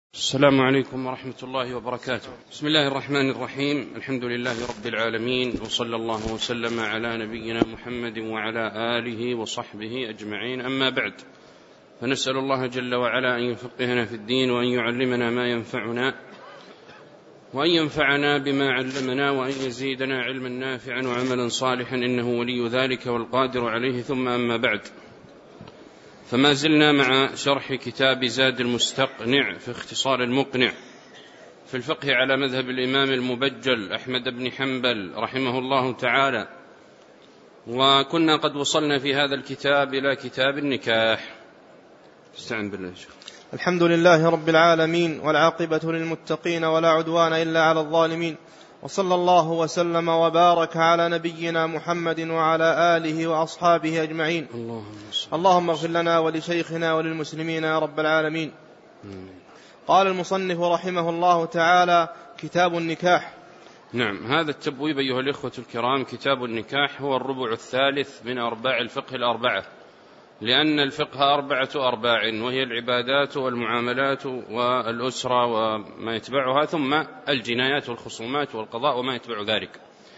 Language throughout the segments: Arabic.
السلام عليكم ورحمة الله وبركاته. بسم الله الرحمن الرحيم. الحمد لله رب العالمين، وصلى الله وسلم على نبينا محمد وعلى آله وصحبه أجمعين، أما بعد، فنسأل الله جل وعلا أن يفقهنا في الدين، وأن يعلمنا ما ينفعنا، وأن ينفعنا بما علمنا، وأن يزيدنا علما نافعا وعملا صالحا، إنه ولي ذلك والقادر عليه. ثم أما بعد، فما زلنا مع شرح كتاب زاد المستقنع في اختصار المقنع في الفقه على مذهب الإمام المبجل أحمد بن حنبل رحمه الله تعالى، وكنا قد وصلنا في هذا الكتاب إلى كتاب النكاح. استعن بالله. الحمد لله رب العالمين، والعاقبة للمتقين، ولا عدوان إلا على الظالمين، وصلى الله وسلم وبارك على نبينا محمد وعلى آله وأصحابه أجمعين. اللهم اغفر لنا ولشيخنا وللمسلمين يا رب العالمين. قال المصنف رحمه الله تعالى: كتاب النكاح. نعم، هذا التبويب أيها الإخوة الكرام، كتاب النكاح هو الربع الثالث من أرباع الفقه الأربعة، لأن الفقه 4 أرباع، وهي العبادات والمعاملات والأسرة وما يتبعها، ثم الجنايات والخصومات والقضاء وما يتبع ذلك.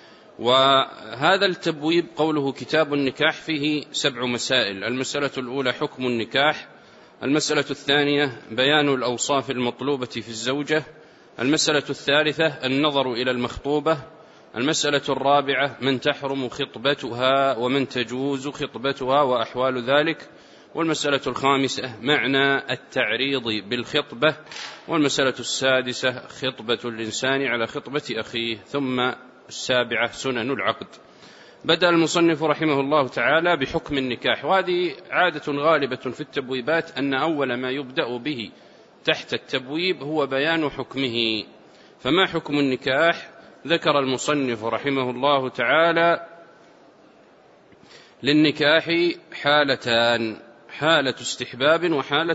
وهذا التبويب قوله كتاب النكاح فيه 7 مسائل. المسألة الأولى حكم النكاح، المسألة الثانية بيان الأوصاف المطلوبة في الزوجة، المسألة الثالثة النظر إلى المخطوبة، المسألة الرابعة من تحرم خطبتها ومن تجوز خطبتها وأحوال ذلك، والمسألة الخامسة معنى التعريض بالخطبة، والمسألة السادسة خطبة الإنسان على خطبة أخيه، ثم السابعة سنن العقد. بدأ المصنف رحمه الله تعالى بحكم النكاح، وهذه عادة غالبة في التبويبات أن أول ما يبدأ به تحت التبويب هو بيان حكمه. فما حكم النكاح؟ ذكر المصنف رحمه الله تعالى للنكاح حالتان: حالة استحباب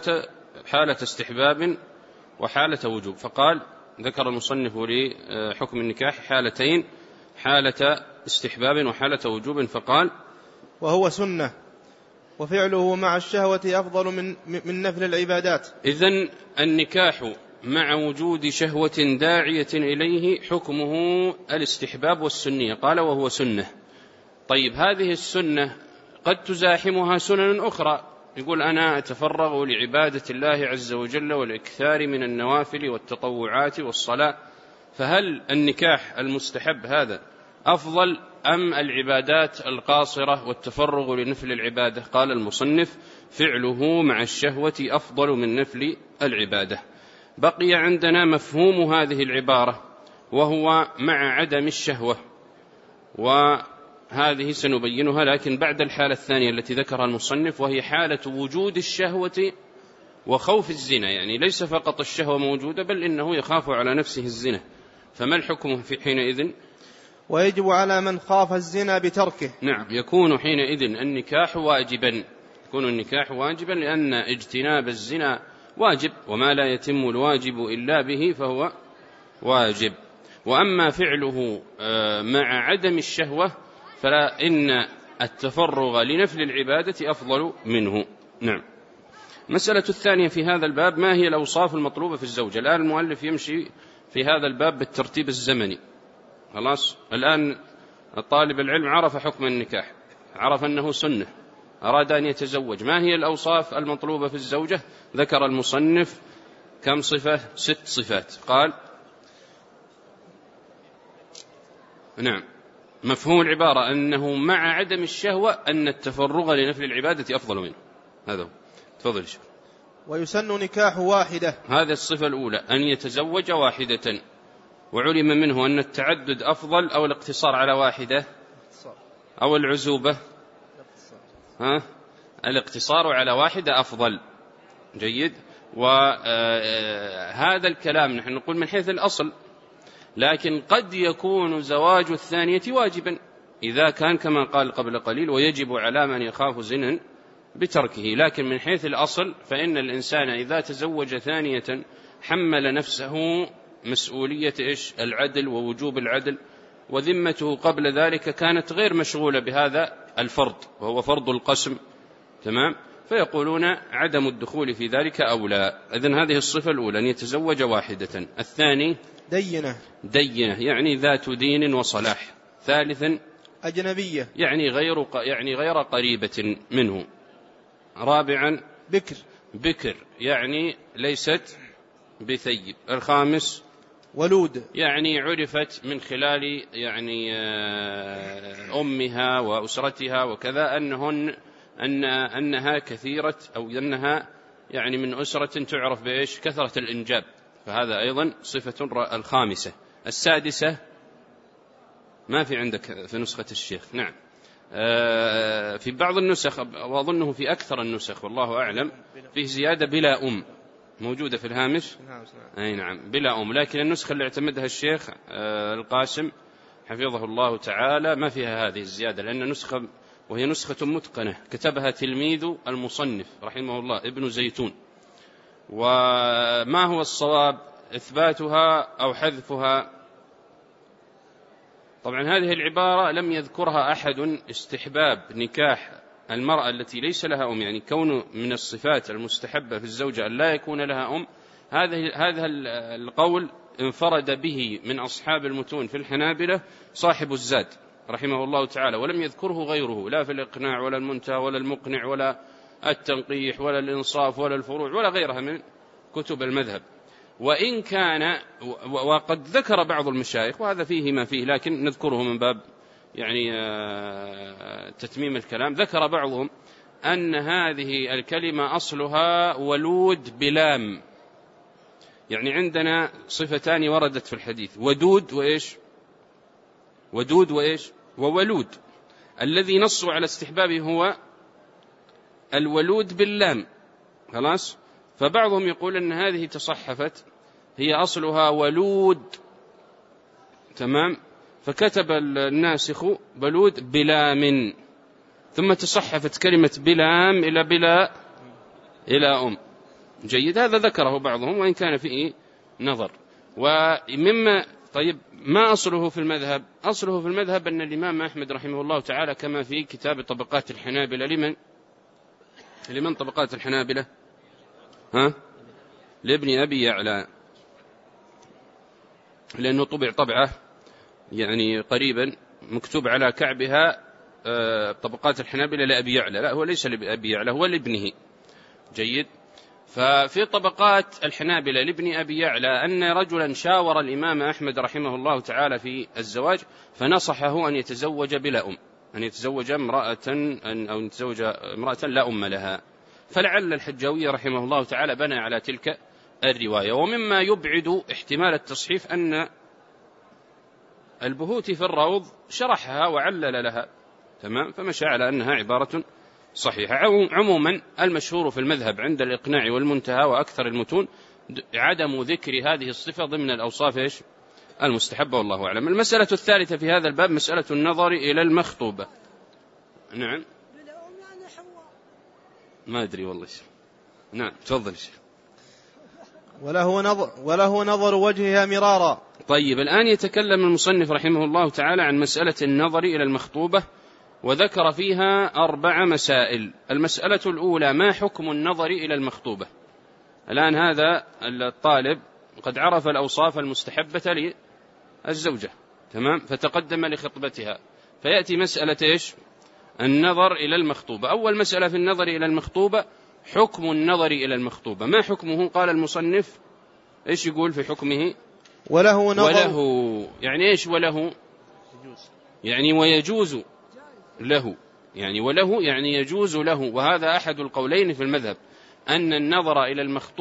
وحالة وجوب. فقال ذكر المصنف لحكم النكاح حالتين: حالة استحباب وحالة وجوب. فقال: وهو سنة، وفعله مع الشهوة أفضل من نفل العبادات. إذن النكاح مع وجود شهوة داعية إليه حكمه الاستحباب والسنية. قال: وهو سنة. طيب، هذه السنة قد تزاحمها سنن أخرى، يقول أنا أتفرغ لعبادة الله عز وجل والإكثار من النوافل والتطوعات والصلاة، فهل النكاح المستحب هذا أفضل أم العبادات القاصرة والتفرغ لنفل العبادة؟ قال المصنف: فعله مع الشهوة أفضل من نفل العبادة. بقي عندنا مفهوم هذه العبارة، وهو مع عدم الشهوة، وهذه سنبينها لكن بعد الحالة الثانية التي ذكرها المصنف، وهي حالة وجود الشهوة وخوف الزنا. يعني ليس فقط الشهوة موجودة، بل إنه يخاف على نفسه الزنا. فما الحكم في حينئذ؟ ويجب على من خاف الزنا بتركه. نعم، يكون حينئذ النكاح واجبا، يكون النكاح واجبا، لأن اجتناب الزنا واجب، وما لا يتم الواجب إلا به فهو واجب. وأما فعله مع عدم الشهوة فلا، إن التفرغ لنفل العبادة أفضل منه. نعم. مسألة الثانية في هذا الباب: ما هي الأوصاف المطلوبة في الزوجة؟ الآن المؤلف يمشي في هذا الباب بالترتيب الزمني. خلاص، الآن طالب العلم عرف حكم النكاح، عرف أنه سنة، أراد أن يتزوج. ما هي الأوصاف المطلوبة في الزوجة؟ ذكر المصنف كم صفة؟ 6 صفات. قال: نعم، مفهوم العبارة أنه مع عدم الشهوة أن التفرغ لنفل العبادة أفضل منه. هذا هو. تفضل شيخ. ويسن نكاح واحدة. هذه الصفة الأولى، أن يتزوج واحدة. وعلم منه أن التعدد أفضل أو الاقتصار على واحدة أو العزوبة. الاقتصار على واحدة أفضل. جيد. وهذا الكلام نحن نقول من حيث الأصل، لكن قد يكون زواج الثانية واجبا إذا كان كما قال قبل قليل: ويجب على من يخاف زنا بتركه. لكن من حيث الأصل فإن الإنسان إذا تزوج ثانية حمل نفسه مسؤولية العدل ووجوب العدل، وذمته قبل ذلك كانت غير مشغولة بهذا الفرض، وهو فرض القسم. تمام. فيقولون عدم الدخول في ذلك أولى. إذن هذه الصفة الأولى أن يتزوج واحدة. الثاني دينة يعني ذات دين وصلاح. ثالثا أجنبية يعني غير قريبة منه. رابعا بكر يعني ليست بثيب. الخامس ولود يعني عرفت من خلال يعني أمها وأسرتها وكذا أنها كثيرة أو أنها يعني من أسرة تعرف بإيش كثرة الإنجاب، فهذا أيضا صفة الخامسة. السادسة ما في عندك في نسخة الشيخ. نعم في بعض النسخ وأظنه في أكثر النسخ والله أعلم فيه زيادة بلا أم موجودة في الهامش. أي نعم بلا أم، لكن النسخة اللي اعتمدها الشيخ القاسم حفظه الله تعالى ما فيها هذه الزيادة، لأن نسخة وهي نسخة متقنة كتبها تلميذ المصنف رحمه الله ابن زيتون. وما هو الصواب إثباتها أو حذفها؟ طبعا هذه العبارة لم يذكرها أحد استحباب نكاح المرأة التي ليس لها أم، يعني كون من الصفات المستحبة في الزوجة أن لا يكون لها أم. هذا القول انفرد به من أصحاب المتون في الحنابلة صاحب الزاد رحمه الله تعالى، ولم يذكره غيره لا في الإقناع ولا المنتهى ولا المقنع ولا التنقيح ولا الإنصاف ولا الفروع ولا غيرها من كتب المذهب. وإن كان وقد ذكر بعض المشايخ وهذا فيه ما فيه، لكن نذكره من باب يعني تتميم الكلام. ذكر بعضهم أن هذه الكلمة أصلها ولود بلام، يعني عندنا صفتان وردت في الحديث ودود وإيش وولود. الذي نصوا على استحبابه هو الولود باللام خلاص. فبعضهم يقول أن هذه تصحفت هي أصلها ولود تمام، فكتب الناسخ بلود بلام ثم تصحفت كلمة بلام إلى أم. جيد، هذا ذكره بعضهم وإن كان فيه نظر. ومما طيب ما أصله في المذهب؟ أصله في المذهب أن الإمام أحمد رحمه الله تعالى كما في كتاب طبقات الحنابلة. لمن طبقات الحنابلة؟ لابن أبي يعلى، لأنه طبع طبعة يعني قريبا مكتوب على كعبها طبقات الحنابلة لأبي يعلى، لا هو ليس لأبي يعلى هو لابنه. جيد. ففي طبقات الحنابلة لابن أبي يعلى أن رجلا شاور الإمام أحمد رحمه الله تعالى في الزواج فنصحه أن يتزوج بلا أم، أن يتزوج امرأة لا أم لها. فلعل الحجاوي رحمه الله تعالى بنى على تلك الرواية. ومما يبعد احتمال التصحيف أن البهوتي في الروض شرحها وعلل لها تمام، فمشى على أنها عبارة صحيحة. عموما المشهور في المذهب عند الإقناع والمنتهى وأكثر المتون عدم ذكر هذه الصفة ضمن الأوصاف المستحبة والله أعلم. المسألة الثالثة في هذا الباب مسألة النظر إلى المخطوبة. نعم ما أدري والله. نعم تفضل. وله نظر وجهها مرارا. طيب الآن يتكلم المصنف رحمه الله تعالى عن مسألة النظر إلى المخطوبة، وذكر فيها 4 مسائل. المسألة الأولى ما حكم النظر إلى المخطوبة؟ الآن هذا الطالب قد عرف الأوصاف المستحبة للزوجة تمام، فتقدم لخطبتها، فيأتي مسألة النظر إلى المخطوبة. أول مسألة في النظر إلى المخطوبة حكم النظر إلى المخطوبة. ما حكمه؟ قال المصنف إيش يقول في حكمه؟ وله نظر. يعني إيش وله؟ يعني ويجوز له، يعني وله يعني يجوز له. وهذا أحد القولين في المذهب أن النظر إلى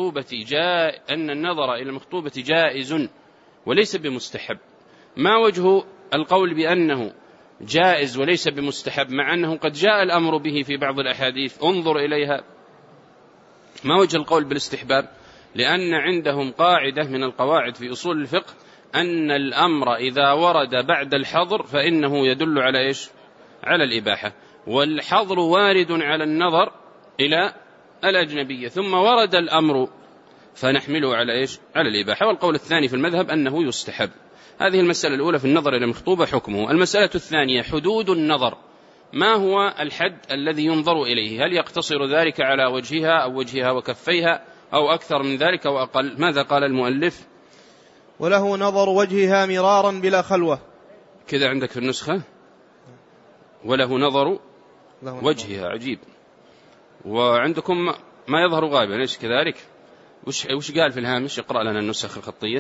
المخطوبة جائز وليس بمستحب. ما وجه القول بأنه جائز وليس بمستحب مع أنه قد جاء الأمر به في بعض الأحاديث؟ انظر إليها. ما وجه القول بالاستحباب؟ لأن عندهم قاعدة من القواعد في أصول الفقه أن الأمر إذا ورد بعد الحظر فإنه يدل على على الإباحة، والحظر وارد على النظر إلى الأجنبية، ثم ورد الأمر فنحمله على على الإباحة. والقول الثاني في المذهب أنه يستحب. هذه المسألة الأولى في النظر إلى المخطوبة حكمه. المسألة الثانية حدود النظر. ما هو الحد الذي ينظر إليه؟ هل يقتصر ذلك على وجهها أو وجهها وكفيها أو أكثر من ذلك أو أقل؟ ماذا قال المؤلف؟ وله نظر وجهها مرارا بلا خلوة. كذا عندك في النسخة وله نظر وجهها، عجيب. وعندكم ما يظهر غالبا، ليش كذلك؟ وش قال في الهامش؟ اقرأ لنا النسخ الخطية.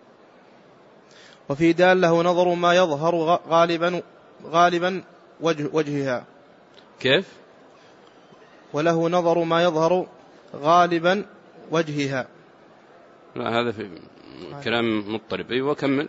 وفي دال له نظر ما يظهر غالبا وجهها. كيف؟ وله نظر ما يظهر غالبا وجهها. لا هذا في كلام مضطرب. وكمل.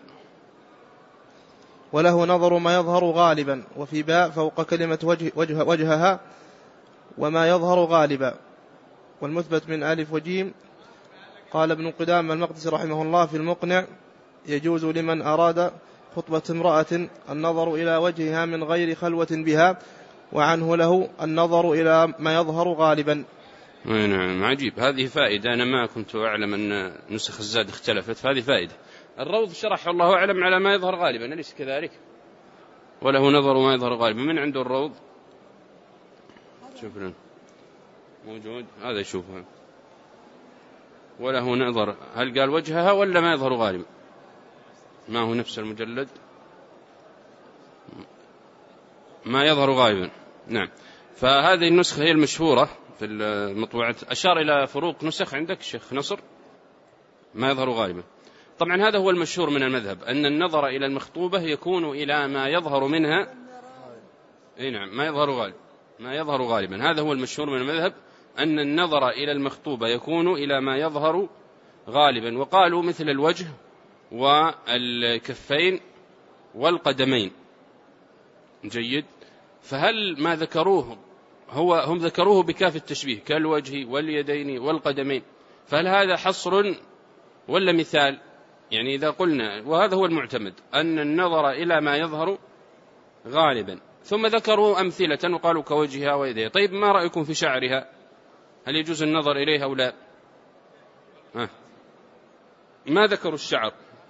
وله نظر ما يظهر غالبا، وفي باء فوق كلمة وجهها وما يظهر غالبا. والمثبت من ألف وجيم. قال ابن قدامة المقدسي رحمه الله في المقنع: يجوز لمن أراد خطبة امرأة النظر إلى وجهها من غير خلوة بها، وعنه له النظر إلى ما يظهر غالبا. نعم، عجيب. هذه فائدة، أنا ما كنت أعلم أن نسخ الزاد اختلفت، فهذه فائدة. الروض شرح الله أعلم على ما يظهر غالبا، أليس كذلك؟ وله نظر ما يظهر غالبا. من عنده الروض؟ شوف لنا موجود هذا، يشوفها. وله نظر، هل قال وجهها ولا ما يظهر غالبا؟ ما هو نفس المجلد؟ ما يظهر غالبا. نعم. فهذه النسخة هي المشهورة في المطبوعات. أشار إلى فروق نسخ عندك شيخ نصر. ما يظهر غالبا. طبعا هذا هو المشهور من المذهب، أن النظر إلى المخطوبة يكون إلى ما يظهر منها. نعم، ما يظهر غالبا. ما يظهر غالبا، هذا هو المشهور من المذهب، أن النظر إلى المخطوبة يكون إلى ما يظهر غالبا. وقالوا مثل الوجه والكفين والقدمين. جيد. فهل ما ذكروه هم ذكروه بكاف التشبيه كالوجه واليدين والقدمين، فهل هذا حصر ولا مثال؟ يعني إذا قلنا، وهذا هو المعتمد، أن النظر إلى ما يظهر غالبا، ثم ذكروا أمثلة وقالوا كوجهها ويديها. طيب ما رأيكم في شعرها؟ هل يجوز النظر إليها أو لا؟ ما ذكروا الشعر،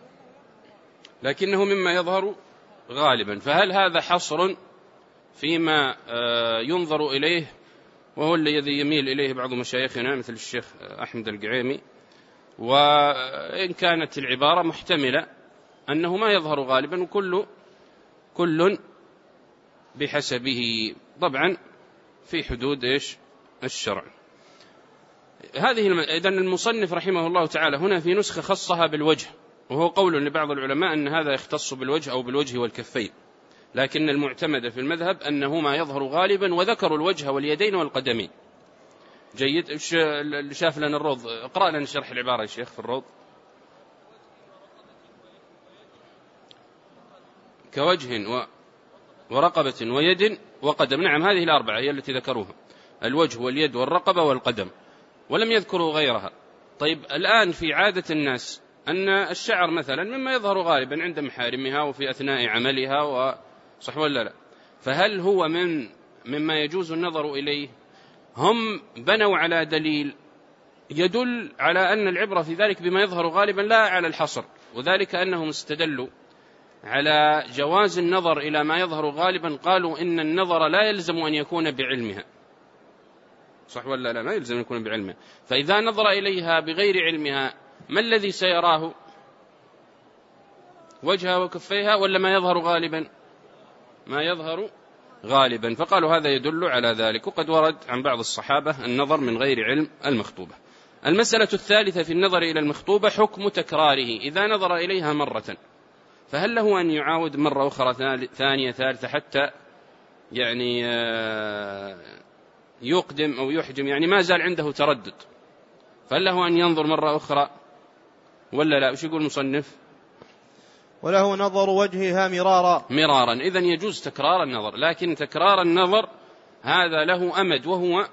لكنه مما يظهر غالبا. فهل هذا حصر فيما ينظر إليه، وهو الذي يميل إليه بعض مشايخنا مثل الشيخ أحمد القعيمي؟ وإن كانت العبارة محتملة أنه ما يظهر غالبا، وكل بحسبه، طبعا في حدود الشرع. إذن المصنف رحمه الله تعالى هنا في نسخة خصها بالوجه، وهو قول لبعض العلماء أن هذا يختص بالوجه أو بالوجه والكفين، لكن المعتمد في المذهب أنه ما يظهر غالبا، وذكروا الوجه واليدين والقدمين. جيد. اللي شاف لنا الروض اقرأ لنا شرح العبارة يا شيخ في الروض. كوجه ورقبة ويد وقدم. نعم، هذه الأربعة هي التي ذكروها، الوجه واليد والرقبة والقدم، ولم يذكروا غيرها. طيب الآن في عادة الناس أن الشعر مثلا مما يظهر غالبا عند محارمها وفي أثناء عملها، صح ولا لا؟ فهل هو مما يجوز النظر إليه؟ هم بنوا على دليل يدل على أن العبرة في ذلك بما يظهر غالبا لا على الحصر، وذلك أنهم استدلوا على جواز النظر إلى ما يظهر غالبا. قالوا إن النظر لا يلزم أن يكون بعلمها، صح ولا لا؟ ما يلزم أن يكون بعلمها. فإذا نظر إليها بغير علمها، ما الذي سيراه؟ وجهها وكفيها ولا ما يظهر غالبا؟ ما يظهر غالبا. فقالوا هذا يدل على ذلك. وقد ورد عن بعض الصحابة النظر من غير علم المخطوبة. المسألة الثالثة في النظر إلى المخطوبة حكم تكراره. إذا نظر إليها مرة، فهل له أن يعاود مرة أخرى ثانية ثالثة حتى يعني يقدم أو يحجم، يعني ما زال عنده تردد، فهل له أن ينظر مرة أخرى ولا لا؟ وش يقول المصنف؟ وله نظر وجهها مرارا. إذن يجوز تكرار النظر، لكن تكرار النظر هذا له أمد، وهو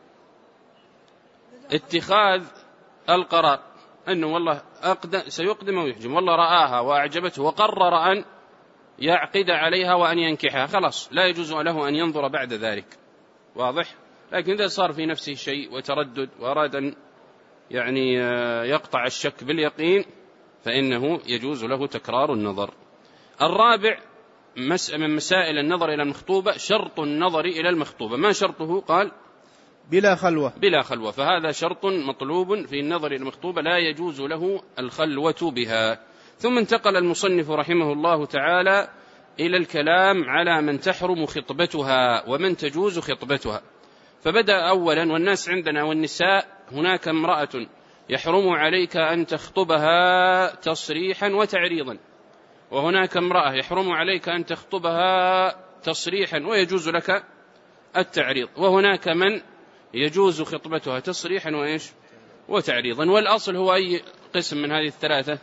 اتخاذ القرار أنه والله سيقدم أو يحجم، والله رآها وأعجبته وقرر أن يعقد عليها وأن ينكحها، خلاص لا يجوز له أن ينظر بعد ذلك. واضح؟ لكن إذا صار في نفسه شيء وتردد وأراد أن يعني يقطع الشك باليقين، فإنه يجوز له تكرار النظر. الرابع من مسائل النظر إلى المخطوبة شرط النظر إلى المخطوبة. ما شرطه؟ قال بلا خلوة. بلا خلوة، فهذا شرط مطلوب في النظر إلى المخطوبة لا يجوز له الخلوة بها. ثم انتقل المصنف رحمه الله تعالى إلى الكلام على من تحرم خطبتها ومن تجوز خطبتها. فبدأ أولا: والناس عندنا والنساء هناك امرأة يحرم عليك أن تخطبها تصريحا وتعريضا، وهناك امرأة يحرم عليك أن تخطبها تصريحا ويجوز لك التعريض، وهناك من يجوز خطبتها تصريحا وإيش وتعريضا. والأصل هو أي قسم من هذه الثلاثة؟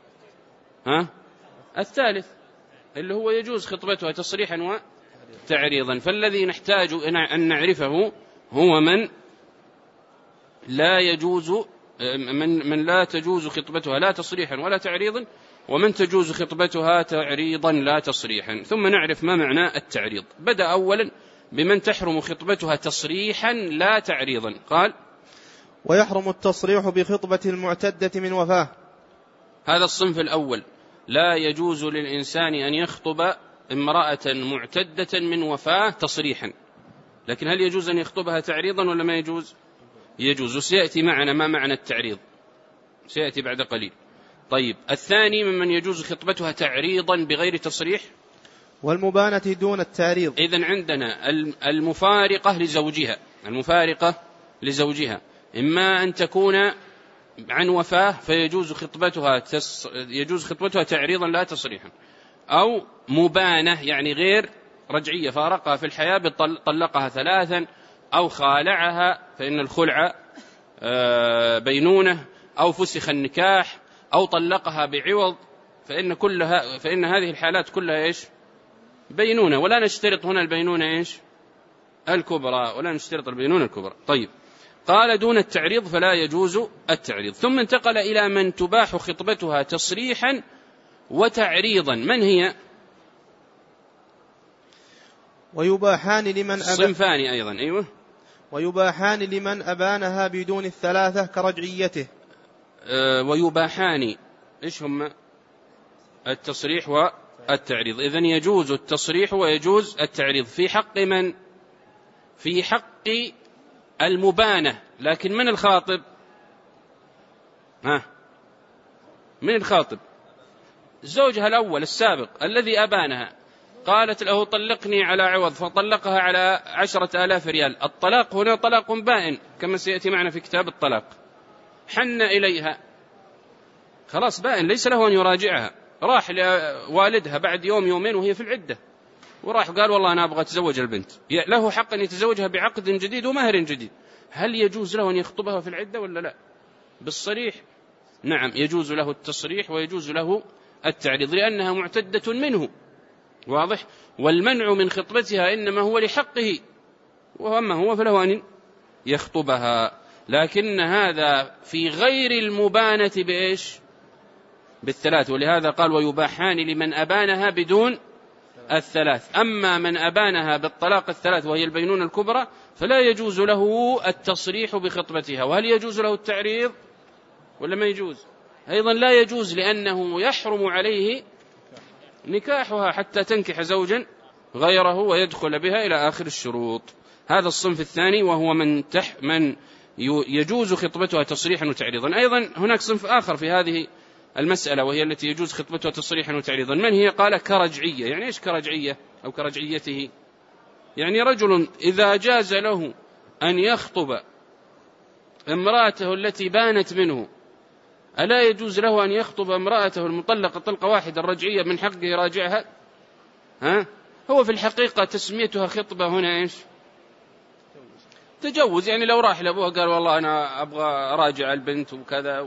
الثالث، اللي هو يجوز خطبتها تصريحا وتعريضا. فالذي نحتاج أن نعرفه هو من لا تجوز خطبتها لا تصريحا ولا تعريضا، ومن تجوز خطبتها تعريضا لا تصريحا. ثم نعرف ما معنى التعريض. بدأ أولا بمن تحرم خطبتها تصريحا لا تعريضا. قال: ويحرم التصريح بخطبة المعتدة من وفاة. هذا الصنف الأول، لا يجوز للإنسان أن يخطب امرأة معتدة من وفاة تصريحا. لكن هل يجوز أن يخطبها تعريضا ولا ما يجوز؟ يجوز، وسيأتي معنا ما معنى التعريض، سيأتي بعد قليل. طيب، الثاني ممن يجوز خطبتها تعريضا بغير تصريح، والمبانة دون التعريض. إذن عندنا المفارقة لزوجها إما أن تكون عن وفاة فيجوز خطبتها تعريضا لا تصريحا، أو مبانة يعني غير رجعية، فارقها في الحياة طلقها 3، أو خالعها فإن الخلع بينونة، أو فسخ النكاح، أو طلقها بعوض، فإن هذه الحالات كلها إيش؟ بينونة. ولا نشترط هنا البينونة إيش؟ الكبرى، ولا نشترط البينونة الكبرى. طيب، قال دون التعريض فلا يجوز التعريض. ثم انتقل إلى من تباح خطبتها تصريحا وتعريضا. من هي؟ ويباحان لمن صنفان أيضا. أيوة. ويباحان لمن أبانها بدون الثلاثة كرجعيته. ويباحان إيش هم؟ التصريح والتعريض. إذن يجوز التصريح ويجوز التعريض في حق من؟ في حق المبانة. لكن من الخاطب؟ من الخاطب؟ زوجها الأول السابق الذي أبانها، قالت له طلقني على عوض فطلقها على 10,000 ريال. الطلاق هنا طلاق بائن كما سيأتي معنا في كتاب الطلاق. حن إليها، خلاص بائن، ليس له أن يراجعها. راح لوالدها بعد يوم يومين وهي في العدة، وراح قال والله أنا أبغى أتزوج البنت، له حق أن يتزوجها بعقد جديد ومهر جديد. هل يجوز له أن يخطبها في العدة ولا لا؟ بالصريح نعم، يجوز له التصريح ويجوز له التعريض لأنها معتدة منه، واضح. والمنع من خطبتها إنما هو لحقه، وأما هو فله أن يخطبها. لكن هذا في غير المبانة بإيش؟ بالثلاث. ولهذا قال ويباحان لمن أبانها بدون الثلاث. أما من أبانها بالطلاق الثلاث وهي البينونة الكبرى فلا يجوز له التصريح بخطبتها. وهل يجوز له التعريض ولا ما يجوز؟ أيضا لا يجوز، لأنه يحرم عليه نكاحها حتى تنكح زوجا غيره ويدخل بها إلى آخر الشروط. هذا الصنف الثاني، وهو من يجوز خطبتها تصريحا وتعريضا. أيضا هناك صنف آخر في هذه المسألة وهي التي يجوز خطبتها تصريحا وتعريضا. من هي؟ قال كرجعية. يعني إيش كرجعية أو كرجعيته؟ يعني رجل إذا جاز له أن يخطب امرأته التي بانت منه، ألا يجوز له أن يخطب امرأته المطلقة طلقة واحدة الرجعية من حقه يراجعها؟ هو في الحقيقة تسميتها خطبة هنا إيش؟ تجوز. يعني لو راح لأبوها قال والله أنا أبغى أراجع البنت وكذا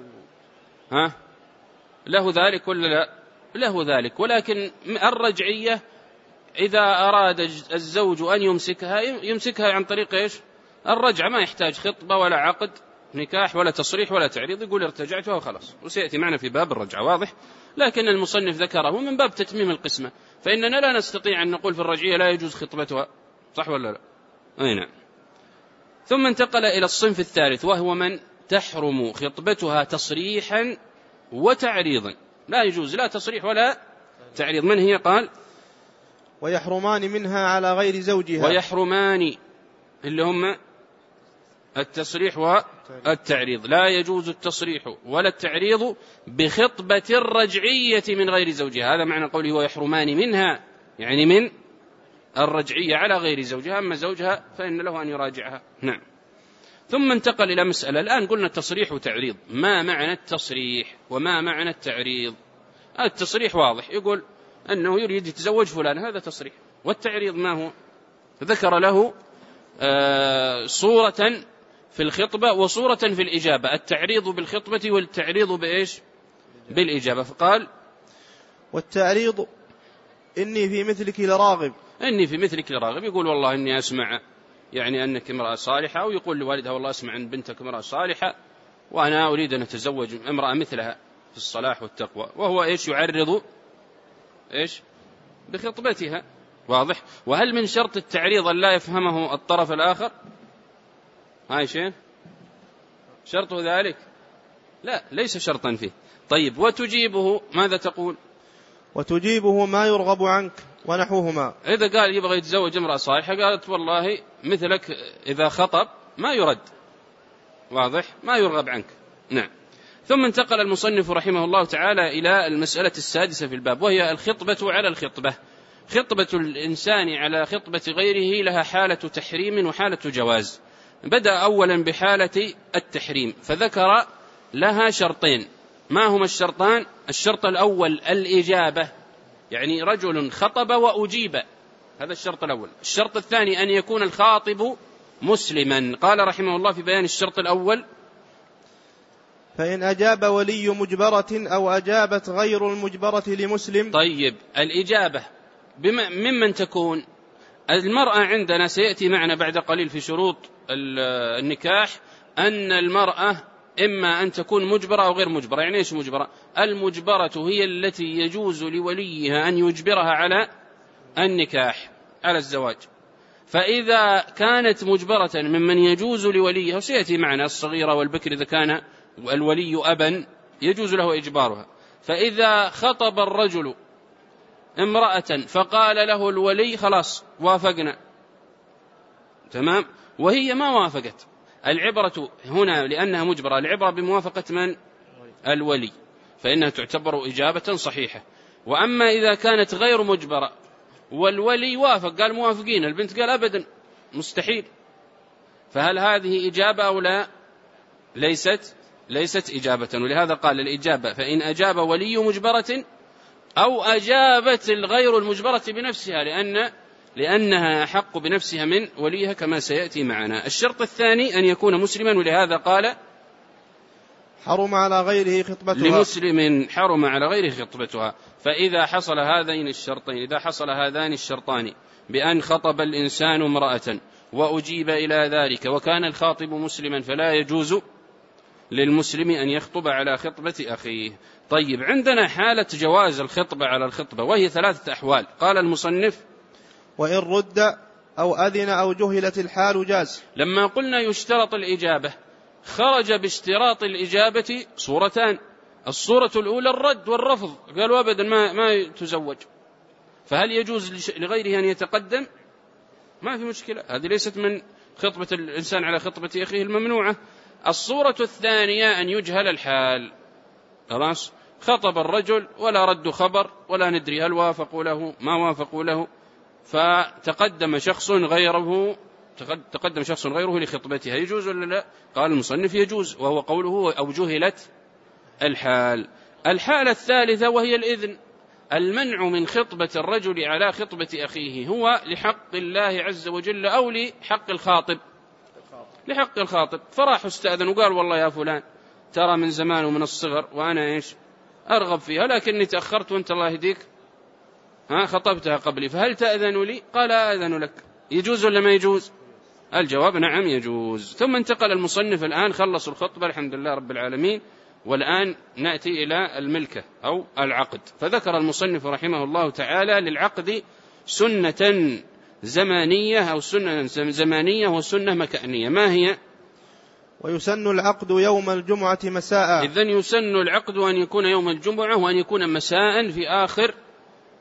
له ذلك ولا لا؟ له ذلك. ولكن الرجعية إذا أراد الزوج أن يمسكها عن طريق إيش؟ الرجعة، ما يحتاج خطبة ولا عقد نكاح ولا تصريح ولا تعريض، يقول ارتجعتها وخلاص، وسيأتي معنا في باب الرجعة، واضح. لكن المصنف ذكره من باب تتميم القسمة، فإننا لا نستطيع أن نقول في الرجعية لا يجوز خطبتها، صح ولا لا؟ أي نعم. ثم انتقل إلى الصنف الثالث، وهو من تحرم خطبتها تصريحا وتعريضا، لا يجوز لا تصريح ولا تعريض. من هي؟ قال ويحرمان منها على غير زوجها. ويحرمان اللي هم التصريح والتعريض. لا يجوز التصريح ولا التعريض بخطبة الرجعية من غير زوجها. هذا معنى قوله ويحرمان منها، يعني من الرجعية على غير زوجها، أما زوجها فإن له أن يراجعها. نعم. ثم انتقل إلى مسألة. الآن قلنا تصريح وتعريض، ما معنى التصريح وما معنى التعريض؟ التصريح واضح، يقول أنه يريد يتزوج فلان، هذا تصريح. والتعريض ما هو؟ ذكر له صورة في الخطبة وصورة في الإجابة، التعريض بالخطبة والتعريض بإيش؟ بالإجابة. فقال والتعريض إني في مثلك لراغب. إني في مثلك لراغب، يقول والله إني أسمع يعني أنك امرأة صالحة، أو يقول لوالدها والله أسمع أن بنتك امرأة صالحة وأنا أريد أن أتزوج امرأة مثلها في الصلاح والتقوى، وهو إيش؟ يعرض إيش؟ بخطبتها. واضح. وهل من شرط التعريض أن لا يفهمه الطرف الآخر؟ هاي شيء شرطه ذلك؟ لا، ليس شرطا فيه. طيب، وتجيبه ماذا تقول؟ وتجيبه ما يرغب عنك ونحوهما. إذا قال يبغى يتزوج امرأة صالحة، قالت والله مثلك إذا خطب ما يرد. واضح، ما يرغب عنك. نعم. ثم انتقل المصنف رحمه الله تعالى إلى المسألة السادسة في الباب، وهي الخطبة على الخطبة. خطبة الإنسان على خطبة غيره لها حالة تحريم وحالة جواز. بدأ أولا بحالة التحريم، فذكر لها شرطين. ما هما الشرطان؟ الشرط الأول الإجابة، يعني رجل خطب وأجيب، هذا الشرط الأول. الشرط الثاني أن يكون الخاطب مسلما. قال رحمه الله في بيان الشرط الأول: فإن أجاب ولي مجبرة أو أجابت غير المجبرة لمسلم. طيب، الإجابة ممن تكون؟ المرأة عندنا سيأتي معنا بعد قليل في شروط النكاح أن المرأة إما أن تكون مجبرة أو غير مجبرة. يعني إيش مجبرة؟ المجبرة هي التي يجوز لوليها أن يجبرها على النكاح، على الزواج. فإذا كانت مجبرة ممن يجوز لوليها، وسيأتي معنا الصغيرة والبكر إذا كان الولي أبا يجوز له إجبارها. فإذا خطب الرجل امرأة فقال له الولي خلاص وافقنا، تمام، وهي ما وافقت، العبرة هنا لأنها مجبرة، العبرة بموافقة من؟ الولي، فإنها تعتبر إجابة صحيحة. وأما إذا كانت غير مجبرة والولي وافق، قال موافقين، البنت قال أبدا مستحيل، فهل هذه إجابة أو لا؟ ليست إجابة. ولهذا قال الإجابة فإن أجاب ولي مجبرة أو أجابت الغير المجبرة بنفسها، لأنها أحق بنفسها من وليها كما سيأتي معنا. الشرط الثاني أن يكون مسلما، ولهذا قال حرم على غيره خطبتها، لمسلم حرم على غيره خطبتها. فإذا حصل هذان الشرطان بأن خطب الإنسان امرأة وأجيب إلى ذلك وكان الخاطب مسلما، فلا يجوز للمسلم أن يخطب على خطبة أخيه. طيب، عندنا حالة جواز الخطبة على الخطبة، وهي 3 أحوال. قال المصنف: وإن رد أو أذن أو جهلت الحال جاز. لما قلنا يشترط الإجابة، خرج باشتراط الإجابة صورتان. الصورة الأولى الرد والرفض، قالوا أبدا ما تزوج، فهل يجوز لغيره أن يتقدم؟ ما في مشكلة، هذه ليست من خطبة الإنسان على خطبة أخيه الممنوعة. الصورة الثانية أن يجهل الحال، خلاص خطب الرجل ولا رد خبر ولا ندري هل وافقوا له ما وافقوا له، فتقدم شخص غيره لخطبتها، يجوز ولا لا؟ قال المصنف يجوز، وهو قوله أو جهلت الحال. الحالة الثالثة وهي الإذن، المنع من خطبة الرجل على خطبة أخيه هو لحق الله عز وجل أو لحق الخاطب. لحق الخاطب، فراح استأذن وقال والله يا فلان ترى من زمان ومن الصغر وأنا أرغب فيها، لكني تأخرت وأنت الله يهديك خطبتها قبلي، فهل تأذن لي؟ قال أذن لك. يجوز ولا ما يجوز؟ الجواب نعم يجوز. ثم انتقل المصنف الآن، خلص الخطبة الحمد لله رب العالمين، والآن نأتي إلى الملكة أو العقد. فذكر المصنف رحمه الله تعالى للعقد سنة زمانية أو سنة زمانية وسنة مكانية. ما هي؟ ويسن العقد يوم الجمعة مساء. إذن يسن العقد أن يكون يوم الجمعة وأن يكون مساء في آخر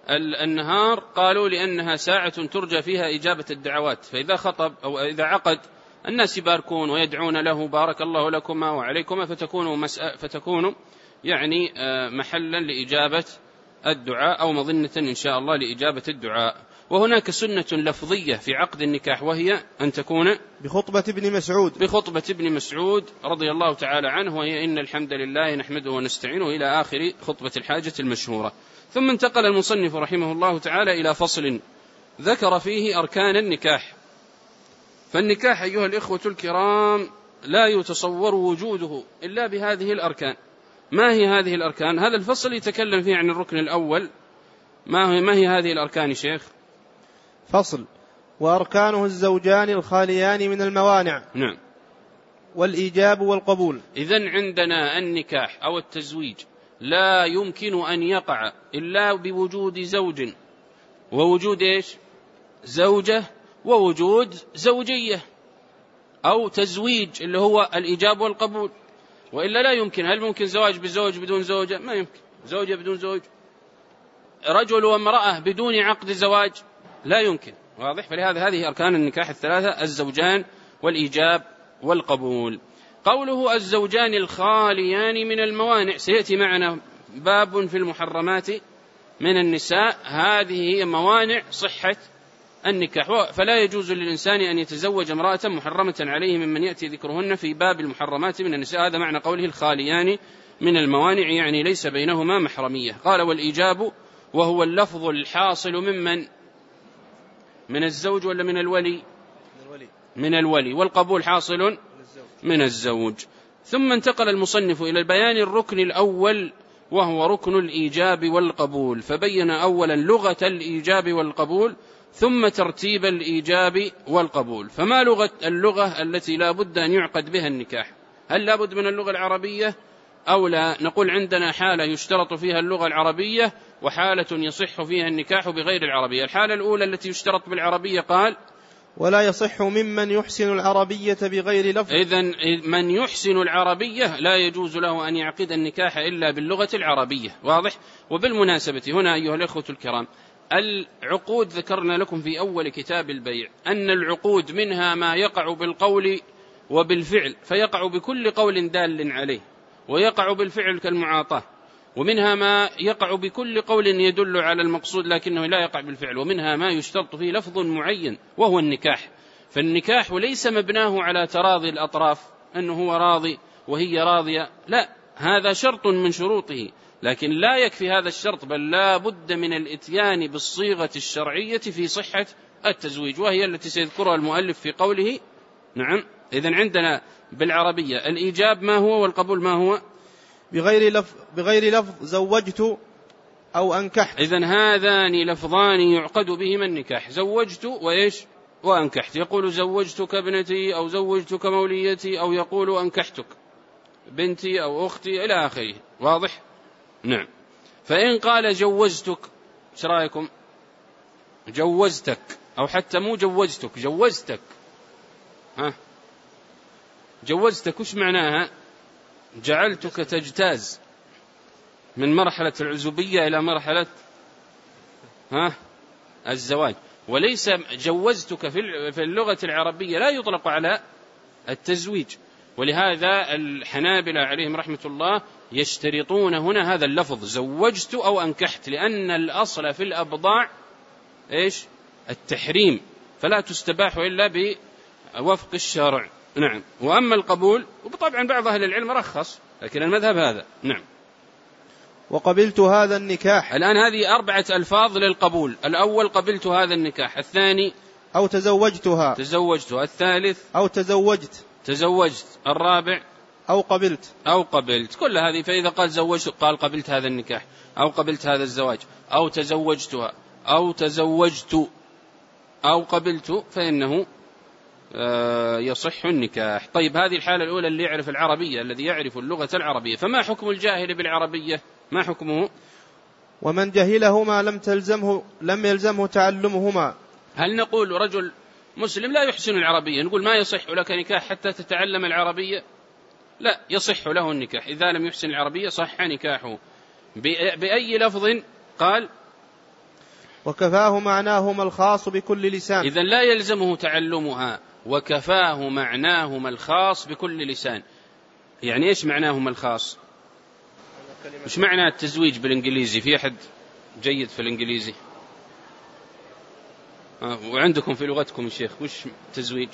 النهار؟ قالوا لأنها ساعة ترجى فيها إجابة الدعوات، فإذا خطب أو إذا عقد الناس يباركون ويدعون له بارك الله لكما وعليكما، فتكون يعني محلا لإجابة الدعاء أو مظنة إن شاء الله لإجابة الدعاء. وهناك سنة لفظية في عقد النكاح، وهي أن تكون بخطبة ابن مسعود رضي الله تعالى عنه، وهي إن الحمد لله نحمده ونستعينه إلى آخر خطبة الحاجة المشهورة. ثم انتقل المصنف رحمه الله تعالى إلى فصل ذكر فيه أركان النكاح. فالنكاح أيها الإخوة الكرام لا يتصور وجوده إلا بهذه الأركان. ما هي هذه الأركان؟ هذا الفصل يتكلم فيه عن الركن الأول. ما هي هذه الأركان شيخ؟ فصل: وأركانه الزوجان الخاليان من الموانع. نعم. والإيجاب والقبول. إذن عندنا النكاح أو التزويج لا يمكن أن يقع إلا بوجود زوج ووجود إيش؟ زوجة ووجود زوجية، أو تزويج اللي هو الإيجاب والقبول، وإلا لا يمكن. هل ممكن زواج بزوج بدون زوجة؟ ما يمكن. زوجة بدون زوج، رجل وامرأة بدون عقد زواج، لا يمكن. واضح؟ فلهذا هذه أركان النكاح الثلاثة: الزوجان والإيجاب والقبول. قوله الزوجان الخاليان من الموانع، سيأتي معنا باب في المحرمات من النساء، هذه هي موانع صحة النكاح، فلا يجوز للإنسان أن يتزوج امرأة محرمة عليه ممن يأتي ذكرهن في باب المحرمات من النساء. هذا معنى قوله الخاليان من الموانع، يعني ليس بينهما محرمية. قال: والإيجاب وهو اللفظ الحاصل من الزوج ولا من الولي؟ من الولي. والقبول حاصل من الزوج. ثم انتقل المصنف إلى بيان الركن الأول وهو ركن الإيجاب والقبول، فبين أولا لغة الإيجاب والقبول ثم ترتيب الإيجاب والقبول. فما لغة اللغة التي لا بد أن يعقد بها النكاح؟ هل لا بد من اللغة العربية أو لا؟ نقول عندنا حالة يشترط فيها اللغة العربية وحالة يصح فيها النكاح بغير العربية. الحالة الأولى التي يشترط بالعربية قال: ولا يصح ممن يحسن العربية بغير لفظ. إذن من يحسن العربية لا يجوز له أن يعقد النكاح إلا باللغة العربية. واضح؟ وبالمناسبة هنا أيها الأخوة الكرام، العقود ذكرنا لكم في أول كتاب البيع أن العقود منها ما يقع بالقول وبالفعل، فيقع بكل قول دال عليه، ويقع بالفعل كالمعاطاة، ومنها ما يقع بكل قول يدل على المقصود لكنه لا يقع بالفعل، ومنها ما يشترط فيه لفظ معين وهو النكاح. فالنكاح ليس مبناه على تراضي الأطراف، أنه هو راضي وهي راضية، لا، هذا شرط من شروطه، لكن لا يكفي هذا الشرط، بل لا بد من الإتيان بالصيغة الشرعية في صحة التزويج، وهي التي سيذكرها المؤلف في قوله. نعم. إذن عندنا بالعربية الإيجاب ما هو والقبول ما هو؟ بغير لفظ زوجت أو أنكحت. إذن هذان لفظان يعقد بهما النكاح: زوجت وإيش؟ وأنكحت. يقول زوجتك ابنتي أو زوجتك موليتي، أو يقول أنكحتك بنتي أو أختي إلى آخره. واضح؟ نعم. فإن قال جوزتك، ايش رأيكم؟ جوزتك، أو حتى مو جوزتك، جوزتك. جوزتك وش معناها؟ جعلتك تجتاز من مرحلة العزوبية إلى مرحلة الزواج. وليس جوزتك في اللغة العربية لا يطلق على التزويج، ولهذا الحنابلة عليهم رحمة الله يشترطون هنا هذا اللفظ زوجت أو أنكحت، لأن الأصل في الأبضاع إيش؟ التحريم، فلا تستباح إلا بوفق الشرع. نعم. وأما القبول، وطبعا بعض أهل العلم رخص، لكن المذهب هذا. نعم. وقبلت هذا النكاح. الآن هذه 4 ألفاظ للقبول: الأول قبلت هذا النكاح، الثاني أو تزوجتها، الثالث أو تزوجت، الرابع أو قبلت. كل هذه. فإذا قال زوجت قال قبلت هذا النكاح، أو قبلت هذا الزواج، أو تزوجتها، أو تزوجت، أو قبلت، فإنه يصح النكاح. طيب، هذه الحالة الأولى اللي يعرف العربية، الذي يعرف اللغة العربية. فما حكم الجاهل بالعربية؟ ما حكمه؟ ومن جهلهما لم يلزمه تعلمهما. هل نقول رجل مسلم لا يحسن العربية نقول ما يصح لك نكاح حتى تتعلم العربية؟ لا، يصح له النكاح إذا لم يحسن العربية، صح نكاحه. بأي لفظ؟ قال وكفاه معناهما الخاص بكل لسان. إذن لا يلزمه تعلمها، وكفاه معناهما الخاص بكل لسان. يعني إيش معناهما الخاص؟ مش معنى التزويج بالإنجليزي؟ في أحد جيد في الإنجليزي؟ وعندكم في لغتكم الشيخ وش تزويج؟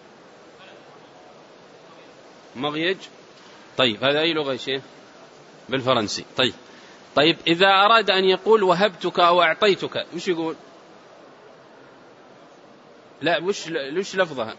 مغيج. طيب هذا أي لغة يا شيخ؟ بالفرنسي. طيب إذا أراد أن يقول وهبتك أو أعطيتك وش يقول؟ لا وش لفظها؟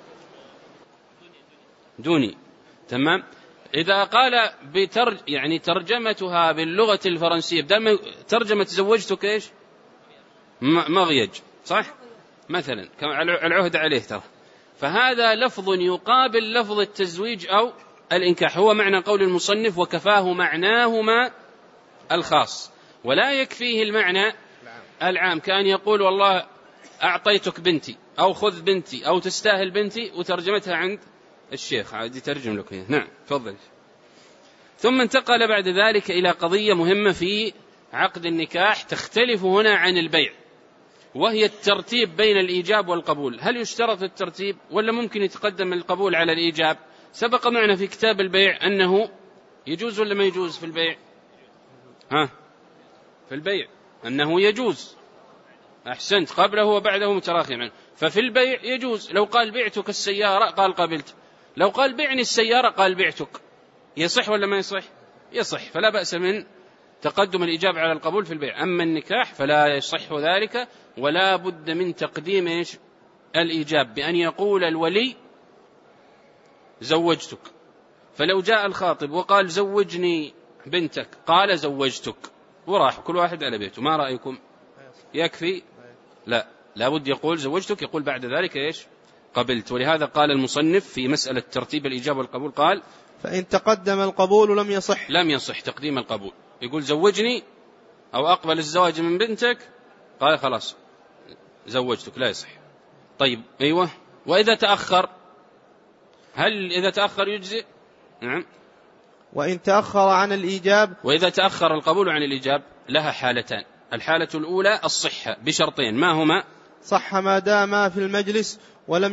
دوني. تمام. إذا قال يعني ترجمتها باللغة الفرنسية بدل ترجمة زوجتك إيش؟ مغيج، صح؟ مثلا العهد عليه ترى. فهذا لفظ يقابل لفظ التزويج أو الإنكاح. هو معنى قول المصنف وكفاه معناهما الخاص، ولا يكفيه المعنى العام، كأن يقول والله أعطيتك بنتي أو خذ بنتي أو تستاهل بنتي، وترجمتها عند الشيخ عادي ترجم لك. نعم تفضل. ثم انتقل بعد ذلك إلى قضية مهمة في عقد النكاح تختلف هنا عن البيع، وهي الترتيب بين الإيجاب والقبول. هل يشترط الترتيب ولا ممكن يتقدم القبول على الإيجاب؟ سبق معنا في كتاب البيع أنه يجوز ولا ما يجوز في البيع؟ في البيع أنه يجوز. أحسنت، قبله وبعده متراخيا. ففي البيع يجوز. لو قال بعتك السيارة قال قبلت، لو قال بعني السيارة قال بعتك. يصح ولا ما يصح؟ يصح، فلا بأس من تقدم الإجابة على القبول في البيع. أما النكاح فلا يصح ذلك، ولا بد من تقديم الإيجاب بأن يقول الولي زوجتك. فلو جاء الخاطب وقال زوجني بنتك قال زوجتك وراح كل واحد على بيته، ما رأيكم؟ يكفي؟ لا بد يقول زوجتك، يقول بعد ذلك إيش؟ قبلت. ولهذا قال المصنف في مسألة ترتيب الإجابة والقبول قال فإن تقدم القبول لم يصح تقديم القبول. يقول زوجني أو أقبل الزواج من بنتك قال خلاص زوجتك، لا يصح. طيب أيوة. وإذا تأخر، هل إذا تأخر يجزئ؟ نعم. وإن تأخر عن الإيجاب، وإذا تأخر القبول عن الإيجاب لها حالتان. الحالة الأولى الصحة بشرطين، ما هما؟ صح ما داما في المجلس ولم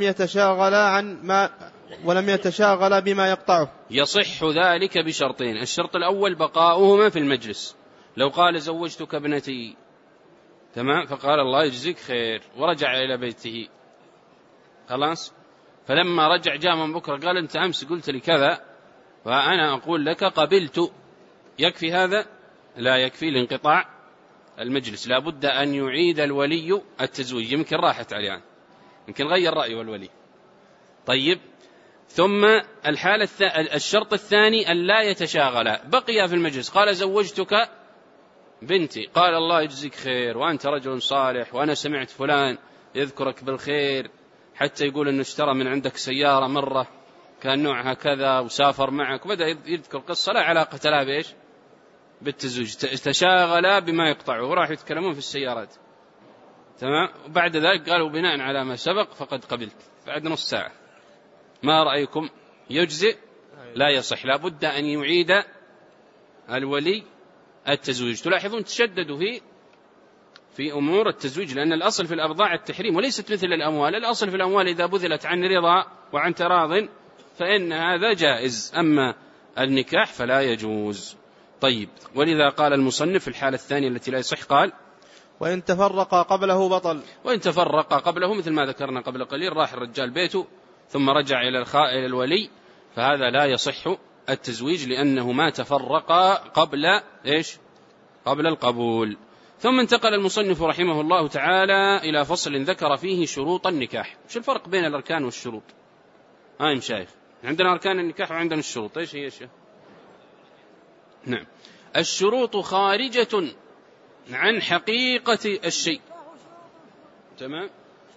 يتشاغل بما يقطعه. يصح ذلك بشرطين. الشرط الأول بقاؤهما في المجلس. لو قال زوجتك ابنتي تمام، فقال الله يجزيك خير ورجع إلى بيته خلاص، فلما رجع جاء من بكرة قال أنت أمس قلت لي كذا فأنا أقول لك قبلت، يكفي هذا؟ لا يكفي لانقطاع المجلس. لا بد أن يعيد الولي التزويج. يمكن راحت عليه، يمكن غير رأيه الولي. طيب. ثم الشرط الثاني أن لا يتشاغل، بقي في المجلس قال زوجتك بنتي قال الله يجزيك خير وأنت رجل صالح وأنا سمعت فلان يذكرك بالخير حتى يقول أنه اشترى من عندك سيارة مرة كان نوعها كذا وسافر معك، وبدأ يذكر قصة لا علاقة لها بإيش؟ بالتزويج. تشاغل بما يقطعه وراح يتكلمون في السيارات تمام. وبعد ذلك قالوا بناء على ما سبق فقد قبلت بعد نص ساعة. ما رأيكم؟ يجزئ؟ لا يصح. لا بد أن يعيد الولي التزويج. تلاحظون تشددوا في أمور التزويج، لأن الأصل في الأبضاع التحريم وليست مثل الأموال. الأصل في الأموال إذا بذلت عن رضا وعن تراض فإن هذا جائز، أما النكاح فلا يجوز. طيب. ولذا قال المصنف الحالة الثانية التي لا يصح قال وإن تفرق قبله بطل. وإن تفرق قبله مثل ما ذكرنا قبل قليل، راح الرجال بيته ثم رجع إلى الولي، فهذا لا يصح التزويج لأنه ما تفرق قبل إيش؟ قبل القبول. ثم انتقل المصنف رحمه الله تعالى إلى فصل ذكر فيه شروط النكاح. شو الفرق بين الأركان والشروط؟ مشايخ، عندنا أركان النكاح وعندنا الشروط، إيش هي الشيء؟ نعم. الشروط خارجة عن حقيقة الشيء تمام.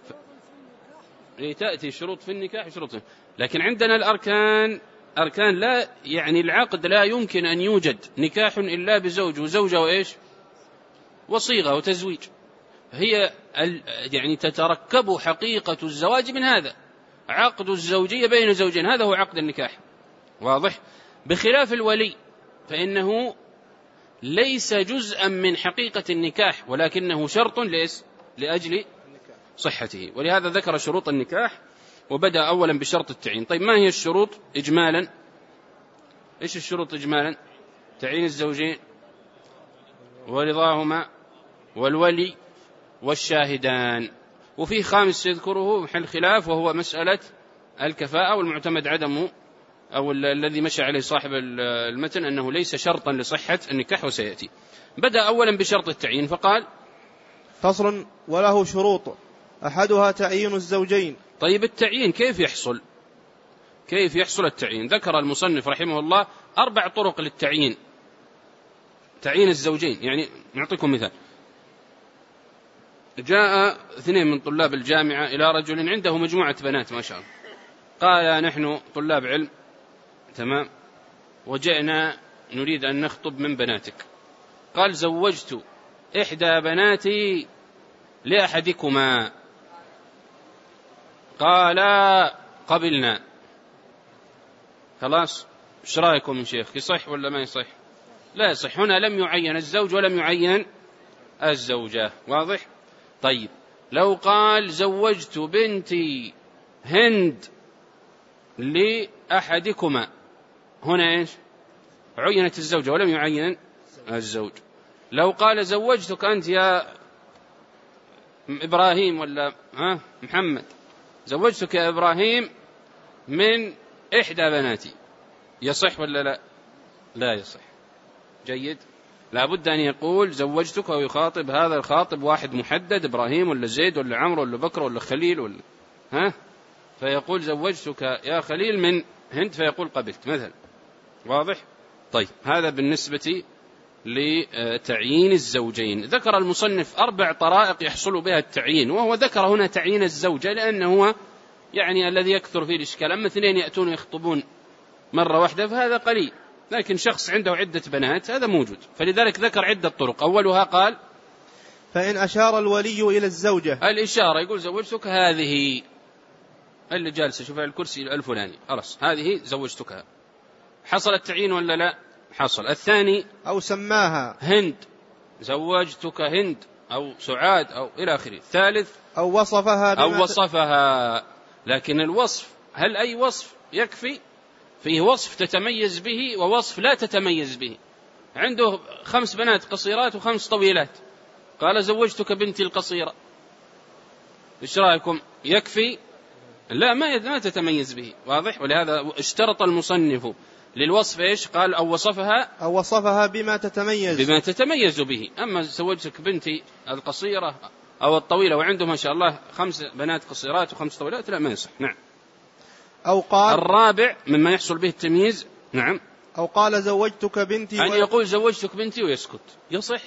تأتي شروط في النكاح شروط، لكن عندنا الأركان أركان لا، يعني العقد لا يمكن أن يوجد نكاح إلا بزوج وزوجة وإيش وصيغة وتزويج. هي يعني تتركب حقيقة الزواج من هذا، عقد الزوجية بين زوجين، هذا هو عقد النكاح. واضح؟ بخلاف الولي فإنه ليس جزءا من حقيقة النكاح ولكنه شرط لأجل صحته. ولهذا ذكر شروط النكاح وبدأ أولا بشرط التعيين. طيب ما هي الشروط إجمالا؟ إيش الشروط إجمالا؟ تعيين الزوجين ورضاهما والولي والشاهدان، وفي خامس يذكره محل خلاف وهو مسألة الكفاءة، والمعتمد عدمه أو الذي مشى عليه صاحب المتن أنه ليس شرطا لصحة النكاح وسيأتي. بدأ أولا بشرط التعيين فقال فصل وله شروط أحدها تعيين الزوجين. طيب التعيين كيف يحصل؟ كيف يحصل التعيين؟ ذكر المصنف رحمه الله 4 طرق للتعيين، تعيين الزوجين. يعني نعطيكم مثال. جاء 2 من طلاب الجامعة إلى رجل عنده مجموعة بنات ما شاء الله، قال نحن طلاب علم تمام وجئنا نريد أن نخطب من بناتك. قال زوجت إحدى بناتي لأحدكما. قال قبلنا. خلاص ايش رايكم يا شيخ؟ يصح ولا ما يصح؟ لا يصح. هنا لم يعين الزوج ولم يعين الزوجة. واضح؟ طيب لو قال زوجت بنتي هند لأحدكما، هنا ايش؟ عينت الزوجة ولم يعين الزوج. لو قال زوجتك أنت يا إبراهيم ولا محمد، زوجتك يا إبراهيم من إحدى بناتي، يصح ولا لا؟ لا يصح. جيد. لابد أن يقول زوجتك ويخاطب هذا الخاطب واحد محدد، إبراهيم ولا زيد ولا عمرو ولا بكر ولا خليل ولا فيقول زوجتك يا خليل من هند فيقول قبلت مثلا. واضح؟ طيب هذا بالنسبة لتعيين الزوجين. ذكر المصنف 4 طرائق يحصل بها التعيين، وهو ذكر هنا تعيين الزوجة لأنه هو يعني الذي يكثر فيه الإشكال. أما 2 يأتون ويخطبون مرة واحدة فهذا قليل، لكن شخص عنده عدة بنات هذا موجود، فلذلك ذكر عدة طرق. أولها قال فإن أشار الولي إلى الزوجة، الإشارة يقول زوجتك هذه اللي جالسة شوف على الكرسي الفلاني، خلاص هذه زوجتكها. حصل التعيين ولا لا؟ حصل. الثاني أو سماها هند، زوجتك هند أو سعاد أو إلى آخره. الثالث أو وصفها لكن الوصف هل أي وصف يكفي؟ فيه وصف تتميز به ووصف لا تتميز به. عنده 5 بنات قصيرات و5 طويلات، قال زوجتك بنتي القصيرة، إيش رأيكم؟ يكفي؟ لا، ما تتميز به. واضح؟ ولهذا اشترط المصنف للوصف إيش؟ قال أو وصفها بما تتميز به. أما زوجتك بنتي القصيرة أو الطويلة وعنده ما شاء الله 5 بنات قصيرات و5 طويلات، لا ما يصح. نعم. أو قال الرابع مما يحصل به التمييز، نعم، أو قال زوجتك بنتي أن يقول زوجتك بنتي ويسكت، يصح.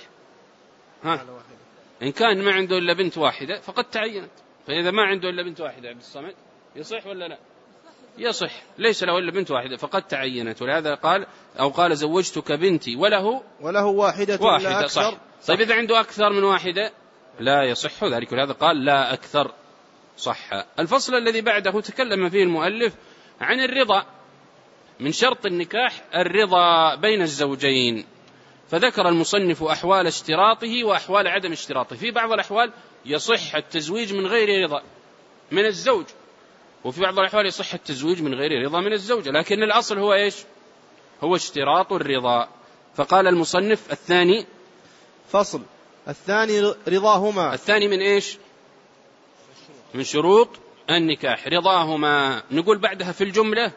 إن كان ما عنده إلا بنت واحدة فقد تعينت. فإذا ما عنده إلا بنت واحدة عبد الصمد يصح ولا لا؟ يصح. ليس له إلا بنت واحدة فقد تعينت. ولهذا قال أو قال زوجتك بنتي وله واحدة لا أكثر. صح. طيب إذا عنده أكثر من واحدة لا يصح ذلك. ولهذا قال لا أكثر، صح. الفصل الذي بعده تكلم فيه المؤلف عن الرضا. من شرط النكاح الرضا بين الزوجين، فذكر المصنف أحوال اشتراطه وأحوال عدم اشتراطه. في بعض الأحوال يصح التزويج من غير رضا من الزوج، وفي بعض الأحوال يصح التزويج من غير رضا من الزوجة، لكن الأصل هو إيش؟ هو اشتراط الرضا. فقال المصنف الثاني فصل الثاني رضاهما. الثاني من إيش؟ من شروط النكاح رضاهما. نقول بعدها في الجملة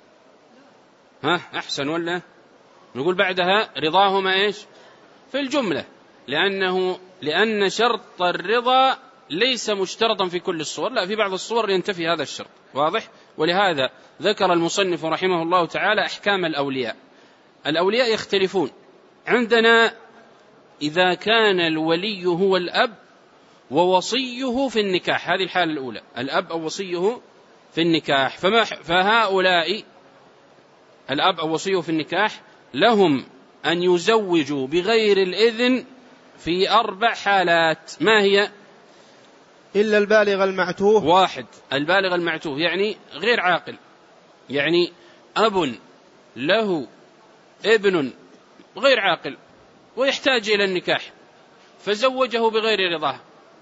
أحسن ولا نقول بعدها رضاهما إيش؟ في الجملة، لأن شرط الرضا ليس مشترطا في كل الصور، لا، في بعض الصور ينتفي هذا الشرط. واضح؟ ولهذا ذكر المصنف رحمه الله تعالى أحكام الأولياء. الأولياء يختلفون. عندنا إذا كان الولي هو الأب ووصيه في النكاح، هذه الحالة الأولى، الأب أو وصيه في النكاح، فهؤلاء الأب أو وصيه في النكاح لهم أن يزوجوا بغير الإذن في 4 حالات. ما هي؟ إلا البالغ المعتوه. 1 البالغ المعتوه، يعني غير عاقل، يعني أب له ابن غير عاقل ويحتاج إلى النكاح فزوجه بغير رضاه،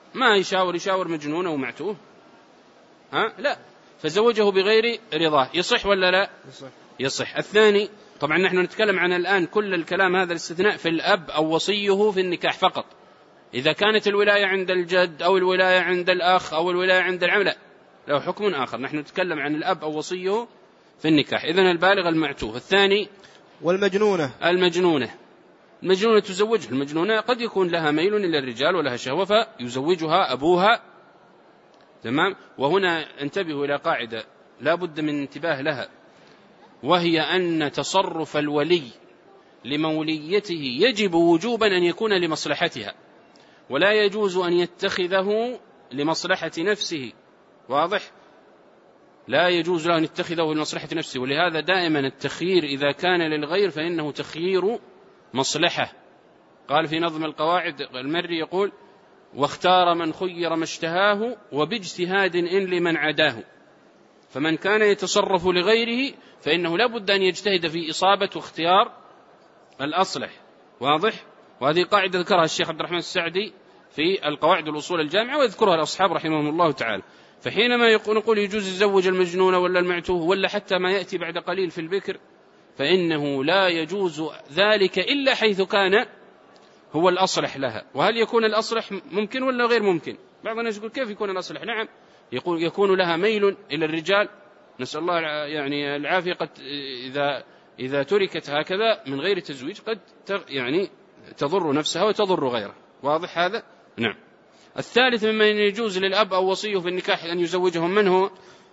ما يشاور مجنون ومعتوه، لا، فزوجه بغير رضاه، يصح ولا لا؟ يصح. الثاني، طبعا نحن نتكلم عن الآن كل الكلام هذا الاستثناء في الأب أو وصيه في النكاح فقط. إذا كانت الولاية عند الجد أو الولاية عند الأخ أو الولاية عند العم له حكم آخر. نحن نتكلم عن الأب أو وصيه في النكاح. إذن البالغ المعتوه. الثاني والمجنونة. المجنونة تزوجها. المجنونة قد يكون لها ميل إلى الرجال ولها شهوة فيزوجها أبوها. تمام. وهنا انتبهوا إلى قاعدة لا بد من انتباه لها، وهي أن تصرف الولي لموليته يجب وجوبا أن يكون لمصلحتها، ولا يجوز أن يتخذه لمصلحة نفسه. واضح؟ لا يجوز له أن يتخذه لمصلحة نفسه. ولهذا دائما التخيير إذا كان للغير فإنه تخيير مصلحة. قال في نظم القواعد المري يقول: واختار من خير ما اشتهاه وباجتهاد إن لمن عداه. فمن كان يتصرف لغيره فإنه لا بد أن يجتهد في إصابة واختيار الأصلح. واضح؟ وهذه قاعدة ذكرها الشيخ عبد الرحمن السعدي في القواعد والأصول الجامعة، ويذكرها الأصحاب رحمهم الله تعالى. فحينما نقول يجوز يزوج المجنون ولا المعتوه ولا حتى ما يأتي بعد قليل في البكر، فإنه لا يجوز ذلك إلا حيث كان هو الأصلح لها. وهل يكون الأصلح ممكن ولا غير ممكن؟ بعض الناس يقول كيف يكون الأصلح؟ نعم، يكون لها ميل إلى الرجال، نسأل الله يعني العافية. قد إذا تركت هكذا من غير تزويج قد يعني تضر نفسها وتضر غيرها. واضح هذا؟ نعم. الثالث ممن يجوز للأب أو وصيه في النكاح أن يزوجهم منه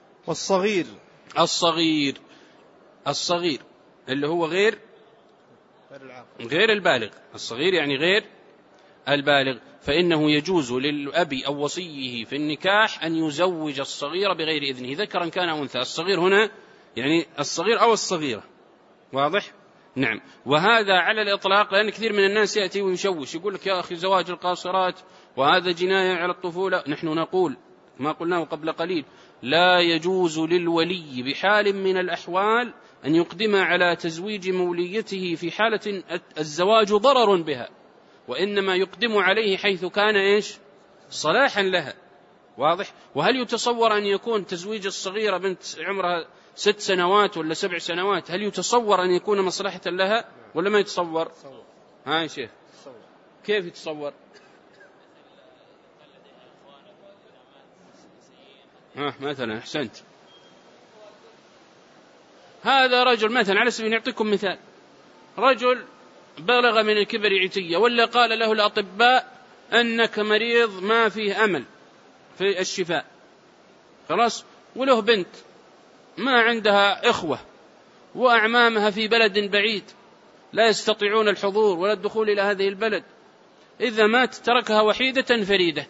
الصغير اللي هو غير البالغ. الصغير يعني غير البالغ، فإنه يجوز للأب أو وصيه في النكاح أن يزوج الصغير بغير إذنه، ذكرا كان أنثى. الصغير هنا يعني الصغير أو الصغيرة. واضح؟ نعم. وهذا على الإطلاق، لأن كثير من الناس يأتي ويشوش يقول لك يا أخي زواج القاصرات وهذا جناية على الطفولة. نحن نقول ما قلناه قبل قليل: لا يجوز للولي بحال من الأحوال أن يقدم على تزويج موليته في حالة الزواج ضرر بها، وإنما يقدم عليه حيث كان صلاحا لها. واضح؟ وهل يتصور أن يكون تزويج الصغيرة بنت عمرها 6 سنوات ولا 7 سنوات، هل يتصور أن يكون مصلحة لها ولا ما يتصور؟ يا شيخ كيف يتصور؟ مثلا أحسنت. هذا رجل مثلا، على سبيل نعطيكم مثال، رجل بلغ من الكبر عتية، ولا قال له الأطباء أنك مريض ما فيه أمل في الشفاء، خلاص، وله بنت ما عندها إخوة وأعمامها في بلد بعيد لا يستطيعون الحضور ولا الدخول إلى هذه البلد، إذا مات تركها وحيدة فريدة،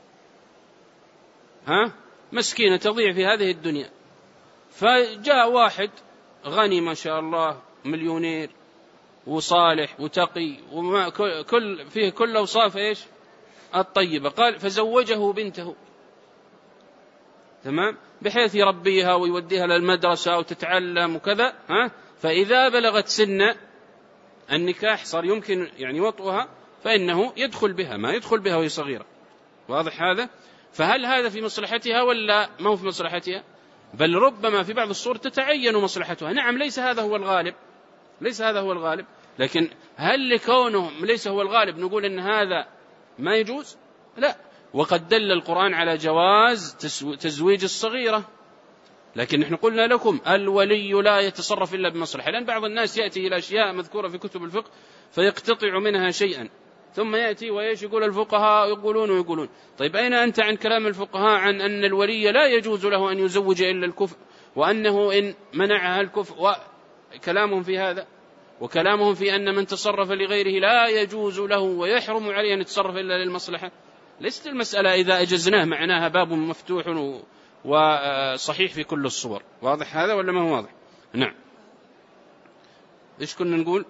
مسكينة تضيع في هذه الدنيا. فجاء واحد غني ما شاء الله، مليونير وصالح وتقي وما فيه كل أوصاف الطيبة، قال فزوجه بنته، تمام، بحيث يربيها ويوديها للمدرسة وتتعلم وكذا، فإذا بلغت سن النكاح صار يمكن يعني وطئها، فإنه يدخل بها، ما يدخل بها وهي صغيرة. واضح هذا؟ فهل هذا في مصلحتها ولا ما هو في مصلحتها؟ بل ربما في بعض الصور تتعين مصلحتها. نعم، ليس هذا هو الغالب، لكن هل لكونه ليس هو الغالب نقول إن هذا ما يجوز؟ لا. وقد دل القرآن على جواز تزويج الصغيرة، لكن نحن قلنا لكم الولي لا يتصرف إلا بمصلحة، لأن بعض الناس يأتي إلى أشياء مذكورة في كتب الفقه فيقتطع منها شيئا، ثم يأتي يقول الفقهاء يقولون. طيب أين أنت عن كلام الفقهاء عن أن الولي لا يجوز له أن يزوج إلا الكفء، وأنه إن منعها الكفء، وكلامهم في هذا، وكلامهم في أن من تصرف لغيره لا يجوز له ويحرم عليه أن يتصرف إلا للمصلحة. ليست المسألة إذا أجزناه معناها باب مفتوح وصحيح في كل الصور. واضح هذا ولا ما هو واضح؟ نعم. إيش كنا نقول؟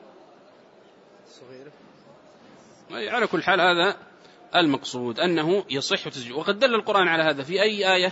على كل حال هذا المقصود، أنه يصح تزويج. وقد دل القرآن على هذا في أي آية؟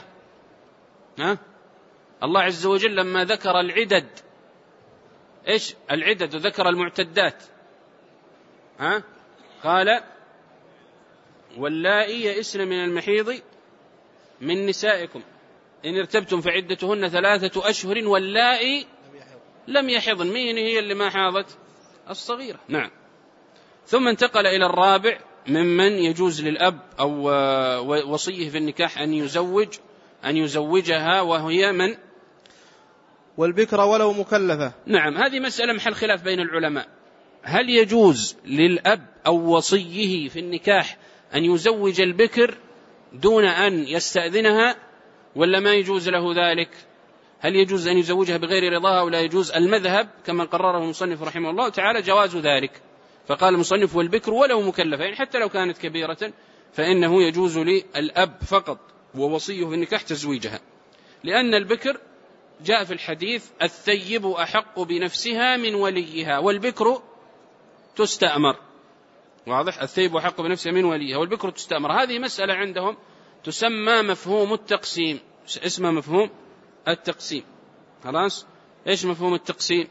الله عز وجل لما ذكر العدد، إيش العدد؟ وذكر المعتدات، قال واللائي يئسن من المحيض من نسائكم إن ارتبتم فعدتهن 3 أشهر واللائي لم يحضن. مين هي اللي ما حاضت؟ الصغيرة. نعم. ثم انتقل إلى الرابع ممن يجوز للأب أو وصيه في النكاح أن يزوجها، وهي من؟ والبكر ولو مكلفة. نعم، هذه مسألة محل خلاف بين العلماء. هل يجوز للأب أو وصيه في النكاح أن يزوج البكر دون أن يستأذنها، ولا ما يجوز له ذلك؟ هل يجوز أن يزوجها بغير رضاها ولا يجوز؟ المذهب كما قرره المصنف رحمه الله تعالى جواز ذلك، فقال المصنف والبكر ولو مكلفة، يعني حتى لو كانت كبيرة فإنه يجوز للأب فقط ووصيه في النكاح تزويجها، لأن البكر جاء في الحديث الثيب أحق بنفسها من وليها والبكر تستأمر. واضح؟ الثيب أحق بنفسها من وليها والبكر تستأمر. هذه مسألة عندهم تسمى مفهوم التقسيم، اسمها مفهوم التقسيم. خلاص؟ إيش مفهوم التقسيم؟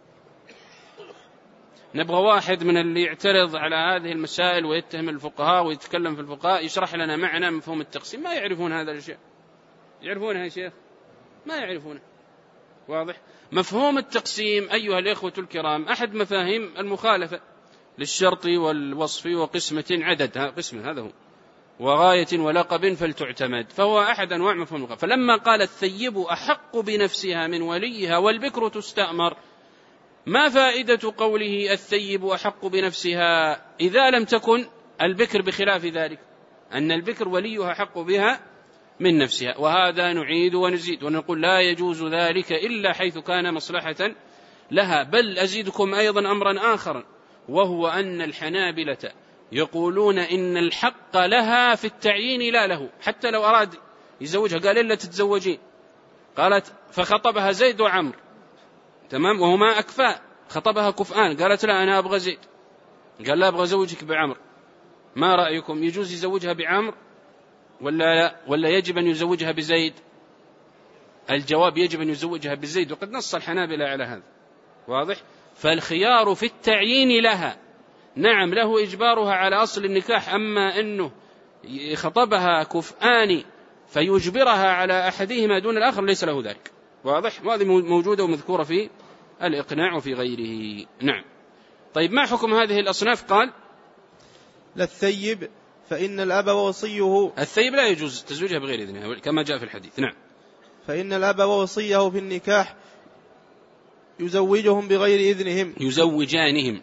نبغى واحد من اللي يعترض على هذه المسائل ويتهم الفقهاء ويتكلم في الفقهاء يشرح لنا معنى مفهوم التقسيم. ما يعرفون هذا الشيء. يعرفونها يا شيخ؟ ما يعرفونه. واضح؟ مفهوم التقسيم أيها الإخوة الكرام أحد مفاهيم المخالفة للشرط والوصف وقسمة عدد، قسمة هذا هو، وغاية ولقب فلتعتمد، فهو أحد أنواع مفهوم المخالفة. فلما قال الثيب أحق بنفسها من وليها والبكر تستأمر، ما فائدة قوله الثيب أحق بنفسها إذا لم تكن البكر بخلاف ذلك، أن البكر وليها حق بها من نفسها؟ وهذا نعيد ونزيد ونقول لا يجوز ذلك إلا حيث كان مصلحة لها. بل أزيدكم أيضا أمرا آخر، وهو أن الحنابلة يقولون إن الحق لها في التعيين لا له، حتى لو أراد يزوجها قال إلا تتزوجين، قالت فخطبها زيد وعمر، تمام، وهما أكفاء، خطبها كفآن، قالت لا أنا أبغى زيد، قال لا أبغى زوجك بعمر، ما رأيكم؟ يجوز يزوجها بعمر ولا لا؟ ولا يجب أن يزوجها بزيد؟ الجواب يجب أن يزوجها بزيد، وقد نص الحنابلة على هذا. واضح؟ فالخيار في التعيين لها، نعم له إجبارها على أصل النكاح، أما أنه خطبها كفآن فيجبرها على أحدهما دون الآخر ليس له ذلك. واضح؟ وهذه موجودة ومذكورة في الإقناع وفي غيره. نعم. طيب ما حكم هذه الأصناف؟ قال للثيب فإن الأب ووصيه، الثيب لا يجوز تزويجها بغير إذنها كما جاء في الحديث. نعم. فإن الأب ووصيه في النكاح يزوجهم بغير إذنهم، يزوجانهم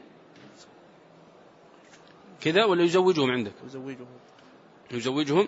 كذا ولا يزوجهم عندك؟ يزوجهم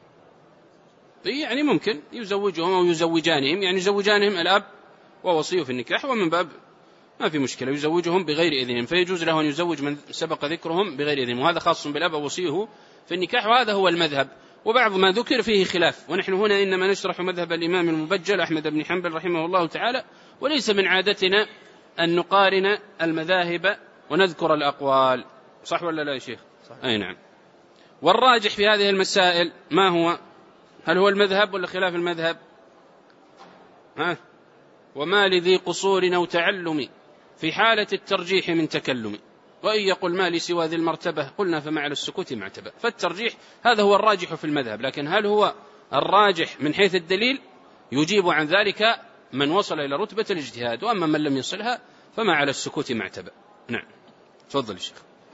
يعني ممكن يزوجهم أو يزوجانهم، يعني يزوجانهم الأب ووصيه في النكاح، ومن باب ما في مشكلة يزوجهم بغير إذنهم، فيجوز له أن يزوج من سبق ذكرهم بغير إذنهم، وهذا خاص بالأب ووصيه في النكاح، وهذا هو المذهب. وبعض ما ذكر فيه خلاف، ونحن هنا إنما نشرح مذهب الإمام المبجل أحمد بن حنبل رحمه الله تعالى، وليس من عادتنا أن نقارن المذاهب ونذكر الأقوال. صح ولا لا يا شيخ؟ صح. أي نعم. والراجح في هذه المسائل ما هو؟ هل هو المذهب ولا خلاف المذهب؟ وما لذي قصور أو تعلم في حالة الترجيح من تكلم، وإن يقل ما لي سوى ذي المرتبة قلنا فما على السكوت معتبة. فالترجيح هذا هو الراجح في المذهب، لكن هل هو الراجح من حيث الدليل؟ يجيب عن ذلك من وصل إلى رتبة الاجتهاد، وأما من لم يصلها فما على السكوت معتبة. نعم. تفضل الشيخ.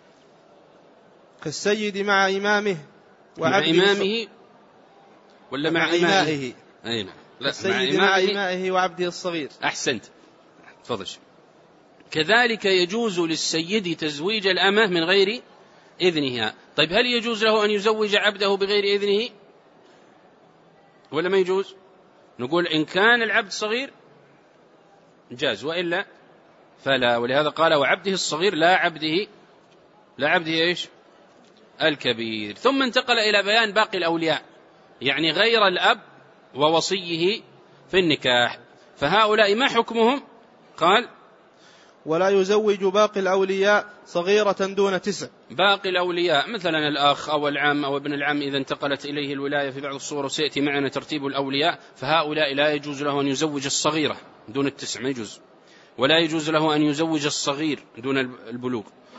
كالسيد مع إمامه وعبده، مع إمامه ولا مع إمائه؟ أي نعم. لا، مع إمائه وعبده الصغير. أحسنت. تفضل الشيخ. كذلك يجوز للسيد تزويج الأمة من غير إذنها. طيب هل يجوز له أن يزوج عبده بغير إذنه ولا ما يجوز؟ نقول إن كان العبد صغير جاز، وإلا فلا، ولهذا قال وعبده الصغير لا عبده إيش؟ الكبير. ثم انتقل إلى بيان باقي الأولياء، يعني غير الأب ووصيه في النكاح، فهؤلاء ما حكمهم؟ قال ولا يزوج باقي الأولياء صغيرة دون 9. باقي الأولياء مثلا الأخ أو العم أو ابن العم إذا انتقلت إليه الولاية في بعض الصور، وسيأتي معنا ترتيب الأولياء، فهؤلاء لا يجوز له أن يزوج الصغيرة دون 9، ما يجوز. ولا يجوز له أن يزوج الصغير دون البلوغ،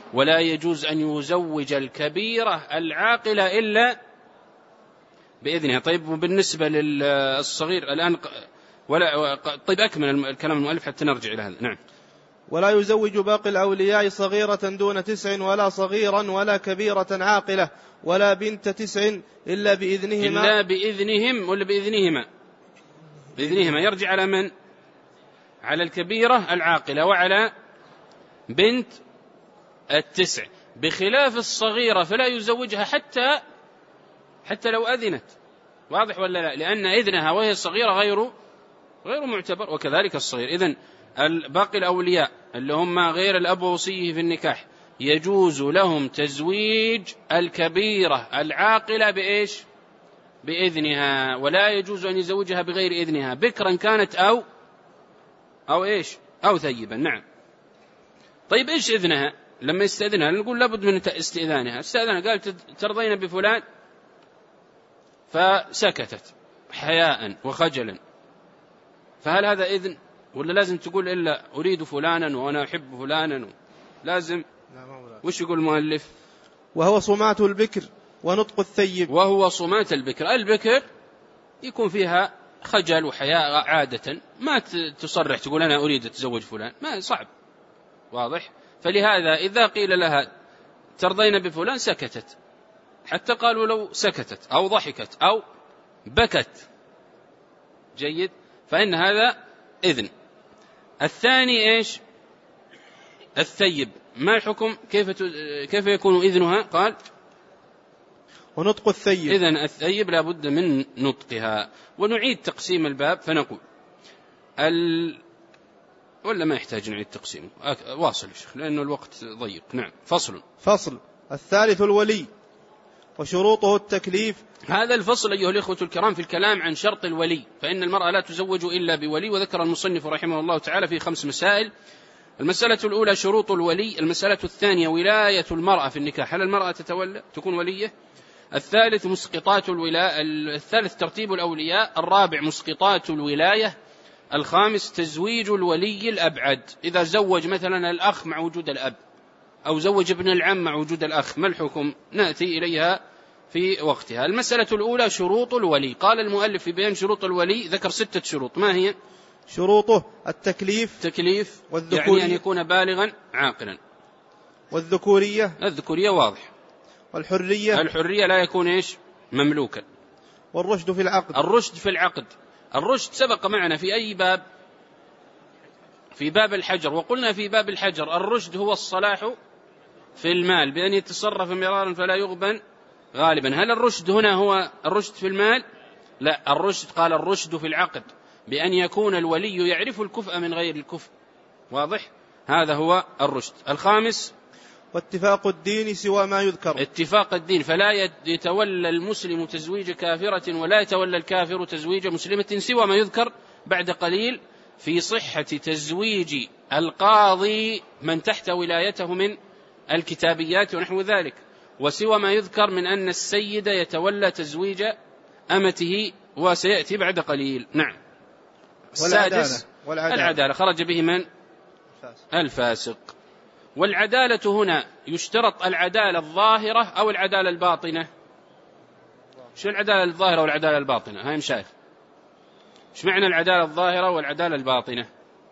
ولا يجوز أن يزوج الكبيرة العاقلة إلا بإذنها. طيب وبالنسبة للصغير الآن طيب أكمل الكلام المؤلف حتى نرجع إلى هذا. نعم. ولا يزوج باقي الأولياء صغيرة دون 9 ولا صغيرا ولا كبيرة عاقلة ولا بنت 9 إلا بإذنهما. إلا بإذنهم ولا بإذنهما؟ بإذنهما يرجع على من؟ على الكبيرة العاقلة وعلى بنت 9، بخلاف الصغيرة فلا يزوجها حتى لو أذنت. واضح ولا لا؟ لأن إذنها وهي صغيرة غير معتبر، وكذلك الصغير. إذن باقي الأولياء اللي هم غير الأب ووصيه في النكاح يجوز لهم تزويج الكبيرة العاقلة بإيش؟ بإذنها، ولا يجوز أن يزوجها بغير إذنها، بكرا كانت أو إيش؟ أو ثيبا. نعم. طيب إيش إذنها؟ لما يستأذنها نقول لابد من استئذانها. قالت ترضين بفلان، فسكتت حياء وخجلا، فهل هذا إذن؟ ولا لازم تقول إلا أريد فلانا وأنا أحب فلانا؟ لازم. وش يقول المؤلف؟ وهو صمات البكر ونطق الثيب. وهو صمات البكر. البكر يكون فيها خجل وحياء عادة، ما تصرح تقول أنا أريد أتزوج فلان، ما صعب. واضح؟ فلهذا إذا قيل لها ترضين بفلان سكتت، حتى قالوا لو سكتت أو ضحكت أو بكت جيد، فإن هذا إذن. الثاني إيش؟ الثيب. ما الحكم؟ كيف يكون إذنها؟ قال ونطق الثيب. إذن الثيب لا بد من نطقها. ونعيد تقسيم الباب فنقول ولا ما يحتاج نعيد تقسيمه؟ واصل يا شيخ لأنه الوقت ضيق. نعم. فصل. الثالث الولي وشروطه التكليف. هذا الفصل أيها الإخوة الكرام في الكلام عن شرط الولي، فإن المرأة لا تزوج إلا بولي، وذكر المصنف رحمه الله تعالى في 5 مسائل. المسألة الأولى شروط الولي. المسألة الثانية ولاية المرأة في النكاح، هل المرأة تكون ولية؟ الثالث مسقطات الولاية. الثالث ترتيب الأولياء. الرابع مسقطات الولاية. الخامس تزويج الولي الأبعد، إذا زوج مثلا الأخ مع وجود الأب، أو زوج ابن العم مع وجود الأخ، ما الحكم؟ نأتي إليها في وقتها. المسألة الأولى شروط الولي. قال المؤلف في بيان شروط الولي ذكر 6 شروط. ما هي؟ شروطه التكليف يعني أن يكون بالغا عاقلا، الذكورية واضح، الحرية لا يكون إيش؟ مملوكا، والرشد في العقد. الرشد سبق معنا في أي باب؟ في باب الحجر، وقلنا في باب الحجر الرشد هو الصلاح في المال بأن يتصرف مرارا فلا يغبن غالبا. هل الرشد هنا هو الرشد في المال؟ لا، الرشد قال الرشد في العقد، بأن يكون الولي يعرف الكفء من غير الكفء. واضح؟ هذا هو الرشد. الخامس واتفاق الدين سوى ما يذكر. اتفاق الدين، فلا يتولى المسلم تزويج كافرة ولا يتولى الكافر تزويج مسلمة سوى ما يذكر بعد قليل في صحة تزويج القاضي من تحت ولايته من الكتابيات ونحو ذلك، وسوى ما يذكر من أن السيد يتولى تزويج أمته، وسيأتي بعد قليل. نعم. السادس العدالة، خرج به من؟ الفاسق. والعدالة هنا يشترط العدالة الظاهرة أو العدالة الباطنة؟ شو العدالة الظاهرة والعدالة الباطنة؟ هاي مشايخ، ايش معنى العدالة الظاهرة والعدالة الباطنة؟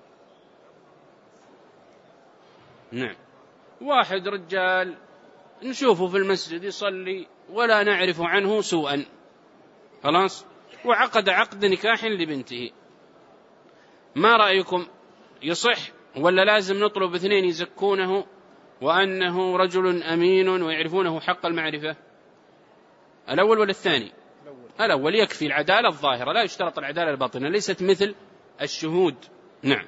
نعم، واحد رجال نشوفه في المسجد يصلي ولا نعرف عنه سوءا، خلاص، وعقد عقد نكاح لبنته، ما رأيكم؟ يصح ولا لازم نطلب 2 يزكونه وأنه رجل أمين ويعرفونه حق المعرفة؟ الأول ولا الثاني؟ الأول يكفي العدالة الظاهرة، لا يشترط العدالة الباطنة، ليست مثل الشهود. نعم.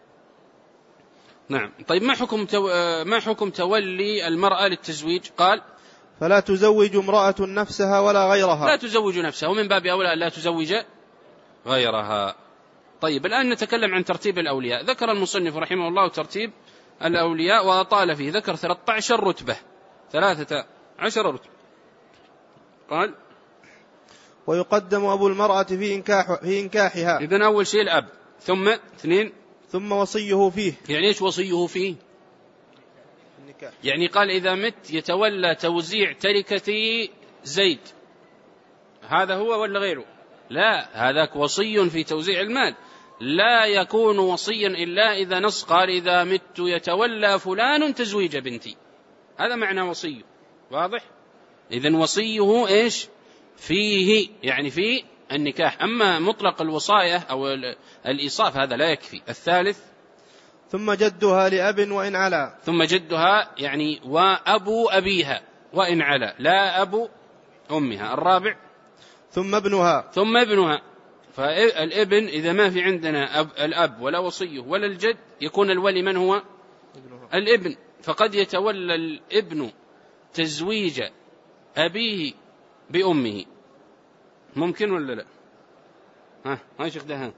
طيب ما حكم تولي المرأة للتزويج؟ قال فلا تزوج امرأة نفسها ولا غيرها. لا تزوج نفسها، ومن باب أولى لا تزوج غيرها. طيب الآن نتكلم عن ترتيب الأولياء. ذكر المصنف رحمه الله ترتيب الأولياء وأطال فيه، ذكر 13 رتبة، 13 رتبة. قال ويقدم أبو المرأة في إنكاحها. إذن أول شيء الأب، ثم 2 ثم وصيه فيه. يعني إيش وصيه فيه؟ النكاح. يعني قال إذا مت يتولى توزيع تركتي زيد، هذا هو ولا غيره؟ لا، هذاك وصي في توزيع المال، لا يكون وصيا إلا إذا نص قال إذا مت يتولى فلان تزويج بنتي، هذا معنى وصيه. واضح؟ إذن وصيه إيش؟ فيه، يعني في النكاح. أما مطلق الوصاية أو الإيصاف هذا لا يكفي. الثالث ثم جدها لأب وإن علا. ثم جدها يعني وأبو أبيها وإن علا، لا أبو أمها. الرابع ثم ابنها. ثم ابنها. فالابن إذا ما في عندنا الأب ولا وصيه ولا الجد، يكون الولي من هو؟ الابن. فقد يتولى الابن تزويج أبيه بأمه، ممكن ولا لا؟ ها شيخ دهان،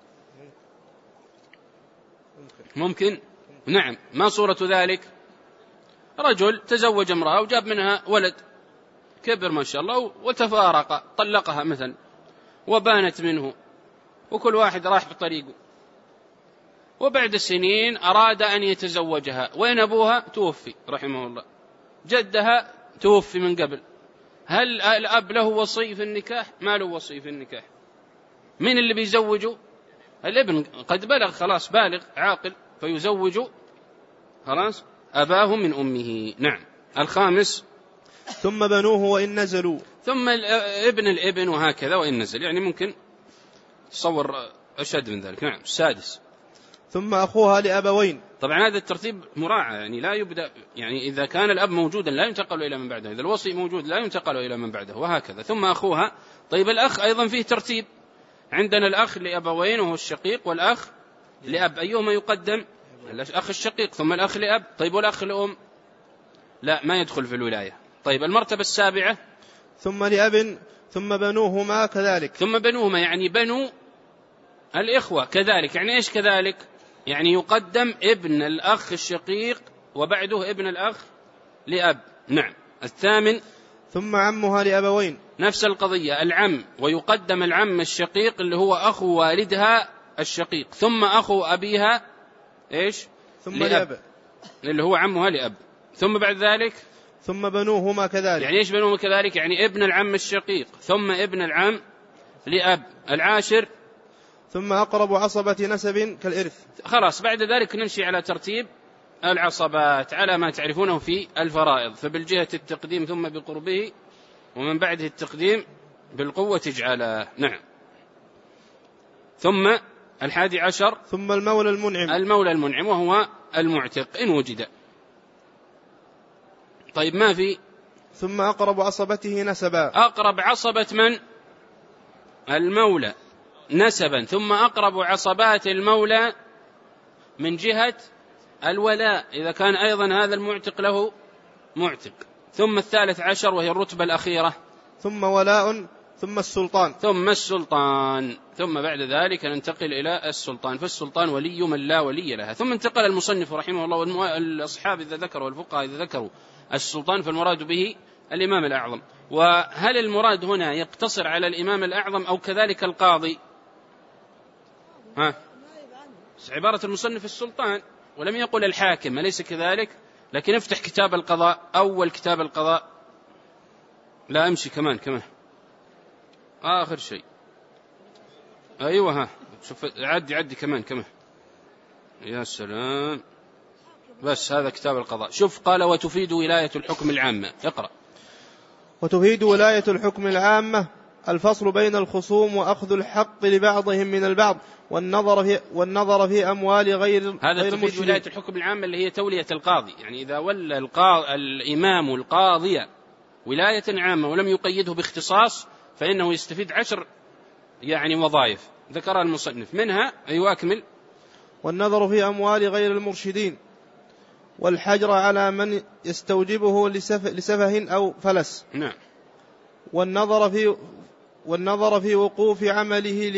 ممكن؟ نعم. ما صورة ذلك؟ رجل تزوج امرأة وجاب منها ولد كبر ما شاء الله وتفارق، طلقها مثلا وبانت منه وكل واحد راح بطريقه، وبعد سنين أراد أن يتزوجها، وين أبوها؟ توفي رحمه الله، جدها توفي من قبل، هل الأب له وصي في النكاح؟ ما له وصي في النكاح. من اللي بيزوجه؟ الابن، قد بلغ خلاص، بالغ عاقل، فيزوج خلاص أباه من أمه. نعم. الخامس ثم بنوه وإن نزلوا. ثم ابن الابن وهكذا وإن نزل، يعني ممكن تصور أشد من ذلك. نعم. السادس ثم أخوها لأبوين. طبعا هذا الترتيب مراعى، يعني لا يبدأ، يعني إذا كان الأب موجودا لا ينتقل إلى من بعده، إذا الوصي موجود لا ينتقل إلى من بعده، وهكذا. ثم أخوها. طيب الأخ أيضا فيه ترتيب، عندنا الأخ لأبوين وهو الشقيق، والأخ لأب، أيهما يقدم؟ الأخ الشقيق ثم الأخ لأب. طيب والأخ لأم؟ لا، ما يدخل في الولاية. طيب المرتبة السابعة ثم لأب ثم بنوهما كذلك. ثم بنوهما يعني بنو الإخوة كذلك. يعني إيش كذلك؟ يعني يقدم ابن الأخ الشقيق وبعده ابن الأخ لأب. نعم. الثامن ثم عمها لأبوين. نفس القضية، العم، ويقدم العم الشقيق اللي هو أخو والدها الشقيق، ثم أخو أبيها إيش؟ ثم لأب اللي هو عمها لأب. ثم بعد ذلك ثم بنوهما كذلك. يعني إيش بنوهما كذلك؟ يعني ابن العم الشقيق ثم ابن العم لأب. العاشر ثم أقرب عصبة نسب كالإرث. خلاص بعد ذلك نمشي على ترتيب العصبات على ما تعرفونه في الفرائض، فبالجهة التقديم ثم بقربه، ومن بعده التقديم بالقوة اجعله. نعم. ثم 11 ثم المولى المنعم. المولى المنعم وهو المعتق إن وجد. طيب ما في ثم أقرب عصبته نسبا. أقرب عصبة من؟ المولى نسبا. ثم أقرب عصبات المولى من جهة الولاء إذا كان أيضا هذا المعتق له معتق. ثم 13 وهي الرتبة الأخيرة ثم ولاء ثم السلطان. ثم السلطان. ثم بعد ذلك ننتقل إلى السلطان، فالسلطان ولي من لا ولي لها. ثم انتقل المصنف رحمه الله، والأصحاب إذا ذكروا والفقهاء إذا ذكروا السلطان فالمراد به الإمام الأعظم. وهل المراد هنا يقتصر على الإمام الأعظم أو كذلك القاضي؟ عبارة المصنف السلطان ولم يقل الحاكم، أليس كذلك؟ لكن افتح كتاب القضاء، أول كتاب القضاء، لا أمشي كمان آخر شيء، أيوة شوف عدي كمان يا سلام، بس هذا كتاب القضاء. شوف قال وتفيد ولاية الحكم العامة. اقرأ. وتفيد ولاية الحكم العامة الفصل بين الخصوم وأخذ الحق لبعضهم من البعض والنظر في أموال غير هذا تفيد ولاية الحكم العامة اللي هي تولية القاضي، يعني إذا ولى الإمام القاضي ولاية عامة ولم يقيده باختصاص فإنه يستفيد 10 يعني وظائف ذكرها المصنف، منها أكمل. والنظر في أموال غير المرشدين والحجر على من يستوجبه لسفه أو فلس. نعم. والنظر في وقوف عمله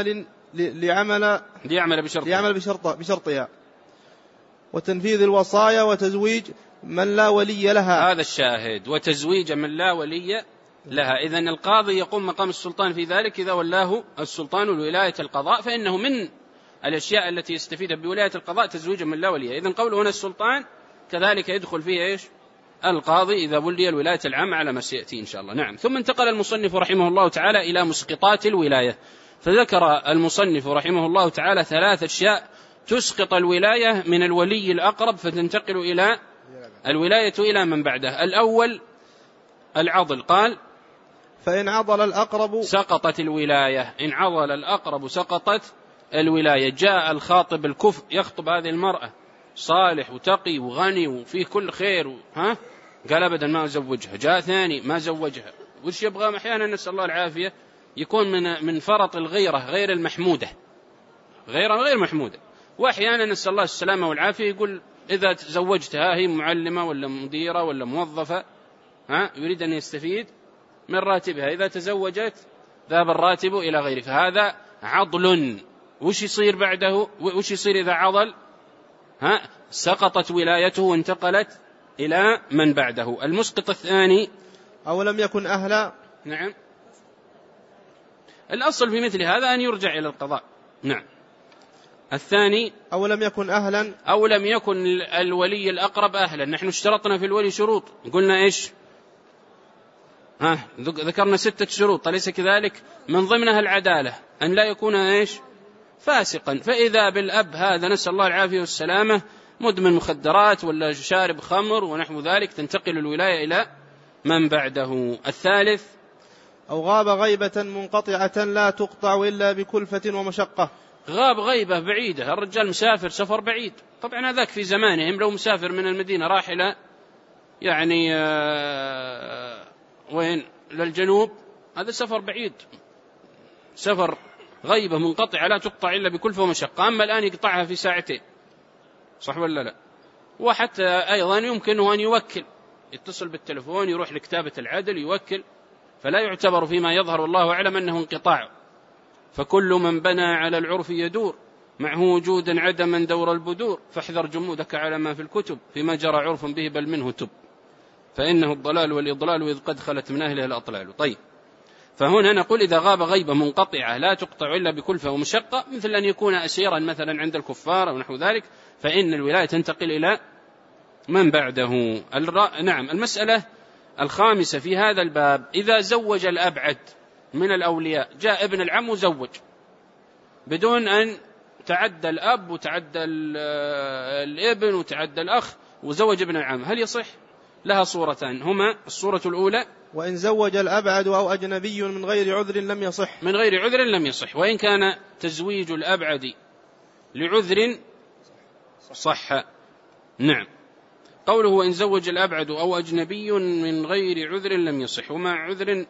ليعمل بشرطها وتنفيذ الوصايا وتزويج من لا ولي لها. هذا الشاهد، وتزويج من لا ولي لها. إذن القاضي يقوم مقام السلطان في ذلك إذا ولاه السلطان ولاية القضاء، فإنه من الأشياء التي يستفيد بولاية القضاء تزويج من لا ولي. إذن قوله هنا السلطان كذلك يدخل فيه إيش؟ القاضي إذا ولي الولاية العامة على ما سيأتي إن شاء الله. نعم. ثم انتقل المصنف رحمه الله تعالى إلى مسقطات الولاية، فذكر المصنف رحمه الله تعالى 3 أشياء تسقط الولاية من الولي الأقرب فتنتقل إلى الولاية إلى من بعده. الأول العضل، قال فإن عضل الأقرب سقطت الولاية، إن عضل الأقرب سقطت الولاية. جاء الخاطب الكفء يخطب هذه المرأة، صالح وتقي وغني وفيه كل خير، قال أبدا ما أزوجها. جاء ثاني ما زوجها. وش يبغى؟ أحيانا نسأل الله العافية يكون من فرط الغيرة غير المحمودة، غير محمودة. وأحيانا نسأل الله السلامة والعافية يقول إذا تزوجتها هي معلمة ولا مديرة ولا موظفة، يريد أن يستفيد من راتبها، إذا تزوجت ذهب الراتب إلى غيره، فهذا عضل. وش يصير بعده؟ وش يصير إذا عضل؟ سقطت ولايته وانتقلت إلى من بعده. المسقط الثاني أو لم يكن أهلا. نعم، الأصل في مثل هذا أن يرجع إلى القضاء. نعم. الثاني أو لم يكن أهلا، أو لم يكن الولي الأقرب أهلا. نحن اشترطنا في الولي شروط، قلنا إيش؟ ذكرنا 6 شروط، أليس كذلك؟ من ضمنها العدالة، أن لا يكون إيش؟ فاسقا. فإذا بالأب هذا نسأل الله العافية والسلامة مدمن مخدرات ولا شارب خمر ونحو ذلك، تنتقل الولاية إلى من بعده. الثالث أو غاب غيبة منقطعة لا تقطع إلا بكلفة ومشقة. غاب غيبة بعيدة، الرجال مسافر سفر بعيد، طبعا هذاك في زمانهم لو مسافر من المدينة راح إلى يعني وين للجنوب، هذا سفر بعيد، سفر غيبة منقطعة لا تقطع إلا بكلفة ومشقة. أما الآن يقطعها في 2 ساعة، صح ولا لا؟ وحتى أيضا يمكنه أن يوكل، يتصل بالتلفون يروح لكتابة العدل يوكل، فلا يعتبر فيما يظهر والله أعلم أنه انقطاع. فكل من بنى على العرف يدور، معه وجودا عدما دور البدور، فاحذر جمودك على ما في الكتب، فيما جرى عرف به بل منه تب، فإنه الضلال والإضلال إذ قد خلت من أهله الأطلال. طيب، فهنا نقول إذا غاب غيبة منقطعة لا تقطع إلا بكلفة ومشقة، مثل أن يكون أسيرا مثلا عند الكفار أو نحو ذلك، فإن الولاية تنتقل إلى من بعده. نعم. المسألة الخامسة في هذا الباب، إذا زوج الأبعد من الأولياء، جاء ابن العم وزوج بدون أن تعدى الأب وتعدى الابن وتعدى الأخ وزوج ابن العم، هل يصح؟ لها صورتان، هما الصورة الأولى وإن زوج الأبعد أو أجنبي من غير عذر لم يصح، من غير عذر لم يصح. وإن كان تزويج الأبعد لعذر صح. نعم. قوله وإن زوج الأبعد أو أجنبي من غير عذر لم يصح، ومع عذر،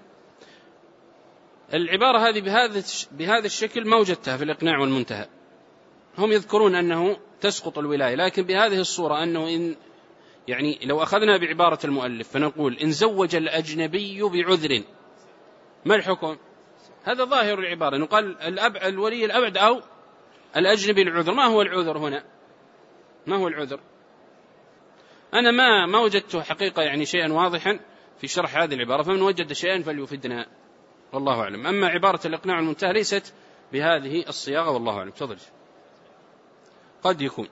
العبارة هذه بهذا الشكل ما وجدتها في الإقناع والمنتهى. هم يذكرون أنه تسقط الولاية، لكن بهذه الصورة أنه إن يعني لو أخذنا بعبارة المؤلف فنقول إن زوج الأجنبي بعذر، ما الحكم؟ هذا ظاهر العبارة، نقال الولي الأبعد أو الأجنبي العذر. ما هو العذر هنا؟ ما هو العذر؟ أنا ما وجدت حقيقة يعني شيئا واضحا في شرح هذه العبارة، فمن وجد شيئا فليفدنا والله أعلم. أما عبارة الإقناع المنتهى ليست بهذه الصياغة والله أعلم. تفضل. قد يكون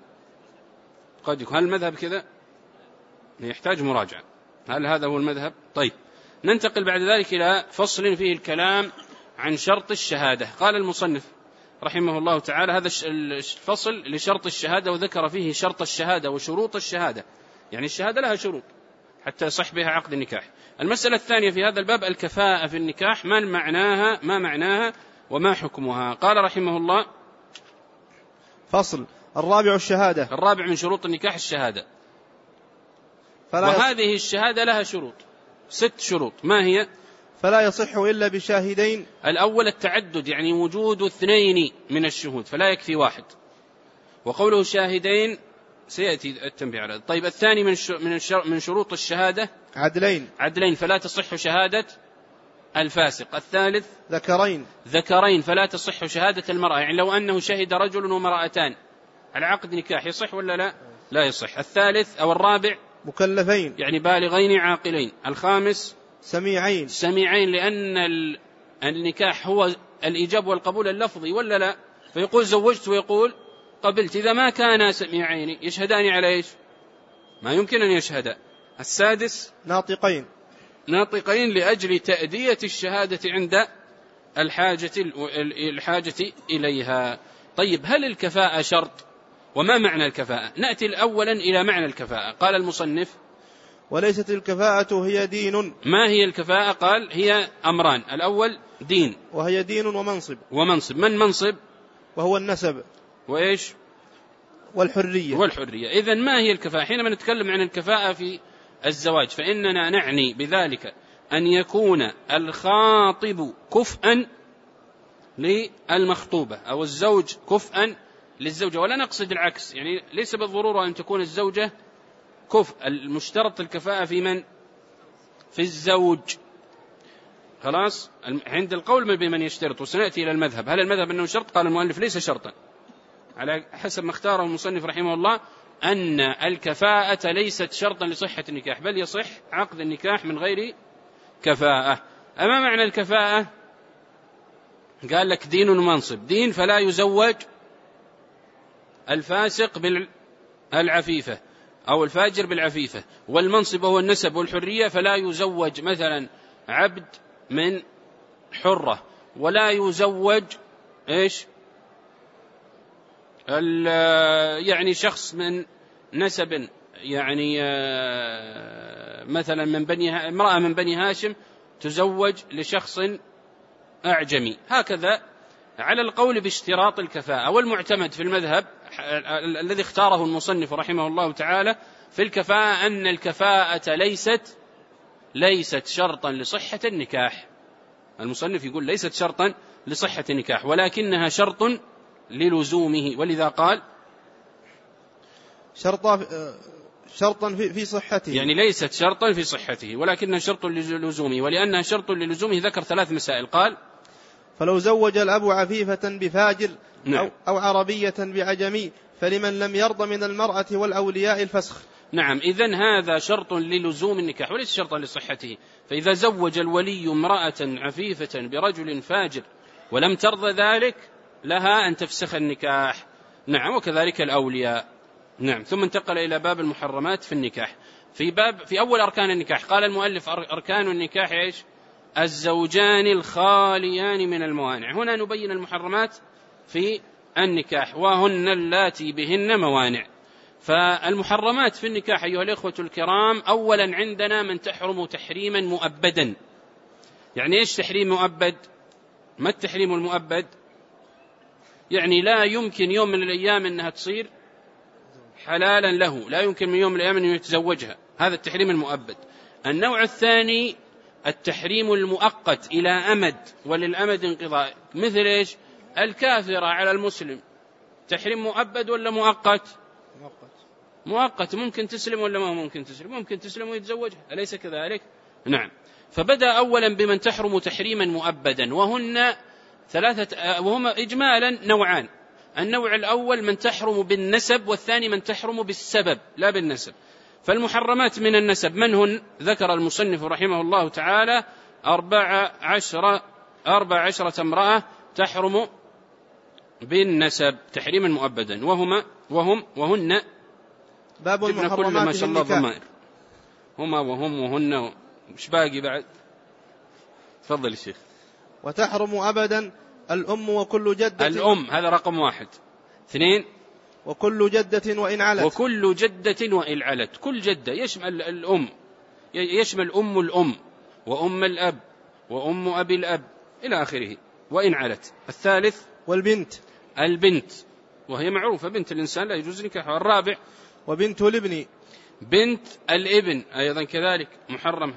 هل المذهب كذا؟ يحتاج مراجعة، هل هذا هو المذهب؟ طيب، ننتقل بعد ذلك إلى فصل فيه الكلام عن شرط الشهادة. قال المصنف رحمه الله تعالى هذا الفصل لشرط الشهادة، وذكر فيه شرط الشهادة وشروط الشهادة، يعني الشهادة لها شروط حتى يصح بها عقد النكاح. المسألة الثانية في هذا الباب الكفاءة في النكاح، ما معناها وما حكمها. قال رحمه الله فصل الرابع الشهادة. الرابع من شروط النكاح الشهادة، وهذه الشهادة لها شروط 6 شروط. ما هي؟ فلا يصح إلا بشاهدين. الأول التعدد، يعني وجود 2 من الشهود، فلا يكفي 1. وقوله شاهدين سيأتي التنبيه على. طيب، الثاني من شروط الشهادة عدلين، فلا تصح شهادة الفاسق. الثالث ذكرين، فلا تصح شهادة المرأة، يعني لو أنه شهد رجل ومرأتان على عقد نكاح يصح ولا لا يصح. الثالث أو الرابع مكلفين، يعني بالغين عاقلين. الخامس سميعين، لأن النكاح هو الإيجاب والقبول اللفظي ولا لا، فيقول زوجت ويقول قبلت. إذا ما كان سميعين يشهدان على إيش؟ ما يمكن أن يشهد. السادس ناطقين لأجل تأدية الشهادة عند الحاجة إليها. طيب، هل الكفاءة شرط؟ وما معنى الكفاءة؟ نأتي أولا إلى معنى الكفاءة. قال المصنف: وليست الكفاءة هي دين. ما هي الكفاءة؟ قال: هي أمران. الأول دين، وهي دين ومنصب. من منصب؟ وهو النسب. وإيش؟ والحرية. إذن ما هي الكفاءة؟ حينما نتكلم عن الكفاءة في الزواج فإننا نعني بذلك أن يكون الخاطب كفءا للمخطوبة أو الزوج كفءا للزوجة، ولا نقصد العكس. يعني ليس بالضرورة أن تكون الزوجة كفء، المشترط الكفاءة في من؟ في الزوج. خلاص، عند القول بمن يشترط، وسنأتي إلى المذهب. هل المذهب أنه شرط؟ قال المؤلف: ليس شرطا، على حسب ما اختاره المصنف رحمه الله، أن الكفاءة ليست شرطا لصحة النكاح، بل يصح عقد النكاح من غير كفاءة. أما معنى الكفاءة؟ قال لك دين ومنصب. دين فلا يزوج الفاسق بالعفيفة أو الفاجر بالعفيفة، والمنصب هو النسب والحرية، فلا يزوج مثلا عبد من حرة، ولا يزوج إيش يعني شخص من نسب، يعني مثلا امرأة من بني هاشم تزوج لشخص أعجمي، هكذا على القول باشتراط الكفاءة. والمعتمد في المذهب الذي اختاره المصنف رحمه الله تعالى في الكفاءة أن الكفاءة ليست شرطا لصحة النكاح. المصنف يقول ليست شرطا لصحة النكاح، ولكنها شرط للزومه، ولذا قال شرطا في صحته، يعني ليست شرطا في صحته ولكنها شرط للزومه. ولأنها شرط للزومه ذكر 3 مسائل. قال: فلو زوج الأب عفيفة بفاجر أو عربية بعجمي فلمن لم يرض من المرأة والأولياء الفسخ. نعم، إذن هذا شرط للزوم النكاح وليس شرطا لصحته. فإذا زوج الولي امرأة عفيفة برجل فاجر ولم ترضى ذلك لها أن تفسخ النكاح. نعم، وكذلك الأولياء. نعم. ثم انتقل إلى باب المحرمات في النكاح. في أول أركان النكاح قال المؤلف: أركان النكاح إيش؟ الزوجان الخاليان من الموانع. هنا نبين المحرمات في النكاح، وهن اللاتي بهن موانع. فالمحرمات في النكاح أيها الإخوة الكرام، أولا عندنا من تحرم تحريما مؤبدا. يعني إيش تحريم مؤبد؟ ما التحريم المؤبد؟ يعني لا يمكن يوم من الأيام أنها تصير حلالا له، لا يمكن من يوم من الأيام أن يتزوجها، هذا التحريم المؤبد. النوع الثاني التحريم المؤقت إلى أمد، وللأمد انقضاء، مثل إيش؟ الكافرة على المسلم، تحريم مؤبد ولا مؤقت؟ مؤقت. ممكن تسلم ولا ما ممكن تسلم؟ ممكن تسلم ويتزوجها، أليس كذلك؟ نعم. فبدأ أولا بمن تحرم تحريما مؤبدا، وهما إجمالا نوعان. النوع الأول من تحرم بالنسب، والثاني من تحرم بالسبب لا بالنسب. فالمحرمات من النسب من هن؟ ذكر المصنف رحمه الله تعالى 14 امرأة تحرم بالنسب تحريما مؤبدا، وهن باب المحرمات في النكاح. وهن مش باقي بعد؟ تفضل يا شيخ. وتحرم أبدا الأم وكل جدة. الأم هذا رقم 1. 2 وكل جدة وإن علت. وكل جدة وإن علت. كل جدة يشمل الأم، يشمل أم الأم وأم الأب وأم أبي الأب إلى آخره وإن علت. 3 والبنت. البنت وهي معروفة، بنت الإنسان لا يجوز نكاحها. 4 وبنت الابن. بنت الابن أيضا كذلك محرمة.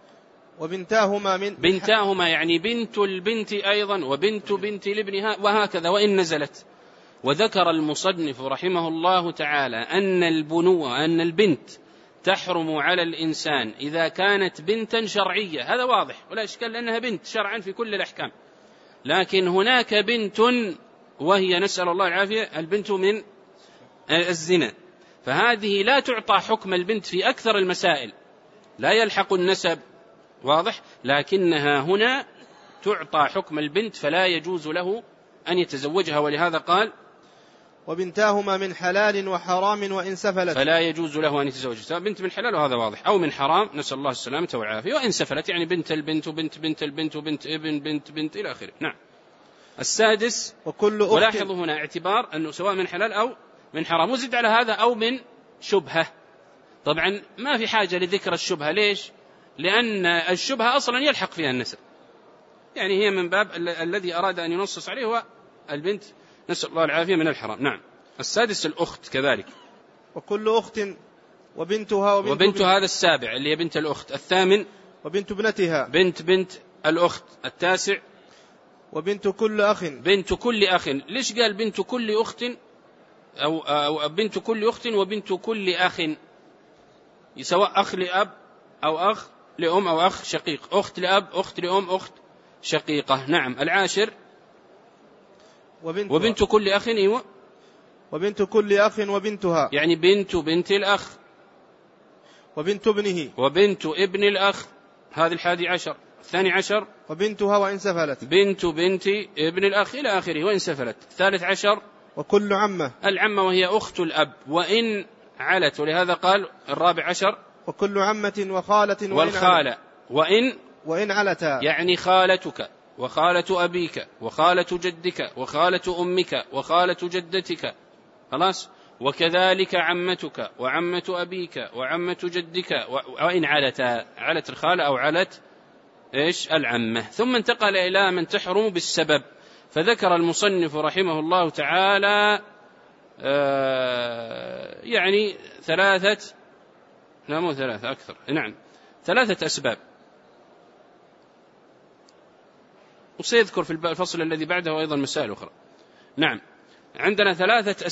بنتاهما يعني بنت البنت أيضا وبنت بنت الابن، وهكذا وإن نزلت. وذكر المصنف رحمه الله تعالى أن البنت تحرم على الإنسان إذا كانت بنتا شرعية، هذا واضح ولا إشكال لأنها بنت شرعا في كل الأحكام. لكن هناك بنت وهي نسأل الله العافية البنت من الزنا، فهذه لا تعطى حكم البنت في أكثر المسائل، لا يلحق النسب، واضح، لكنها هنا تعطى حكم البنت فلا يجوز له أن يتزوجها. ولهذا قال وبنتاهما من حلال وحرام وإن سفلت. فلا يجوز له أن يتزوج بنت من حلال وهذا واضح، أو من حرام نسأل الله السلامة والعافية، وإن سفلت يعني بنت البنت وبنت بنت البنت وبنت ابن بنت بنت إلى آخره. نعم. السادس، ولاحظوا هنا اعتبار أنه سواء من حلال أو من حرام، وزد على هذا أو من شبهة. طبعا ما في حاجة لذكر الشبهة. ليش؟ لأن الشبهة أصلا يلحق فيها النسب، يعني هي من باب الذي أراد أن ينصص عليه هو البنت، نسأل الله العافية، من الحرام. نعم. السادس الأخت كذلك، وكل أخت وبنتها وبنت هذا السابع اللي هي بنت الأخت. الثامن وبنت ابنتها بنت الأخت. التاسع وبنت كل أخ. بنت كل أخ. ليش قال بنت كل أخت أو بنت كل أخت وبنت كل أخ؟ سواء أخ لأب أو أخ لأم أو أخ شقيق، أخت لأب أخت لأم أخت شقيقة. نعم. العاشر وبنت كل أخ. أيوة. وبنت كل أخ وبنتها، يعني بنت الأخ. وبنت ابنه وبنت ابن الأخ. هذه 11. 12 وبنتها وإن سفلت. بنت ابن الأخ إلى آخره وإن سفلت. 13 وكل عمة. العمة وهي أخت الأب وإن علت، ولهذا قال 14 وكل عمة وخالة والخالة وإن علتا، يعني خالتك وخالة أبيك وخالة جدك وخالة أمك وخالة جدتك. خلاص. وكذلك عمتك وعمة أبيك وعمة جدك وإن علت الخالة أو علت إيش العمة. ثم انتقل إلى من تحرم بالسبب، فذكر المصنف رحمه الله تعالى يعني 3 لا مو 3 أكثر، نعم 3 أسباب، وسيذكر في الفصل الذي بعده أيضا مسائل أخرى. نعم. عندنا 3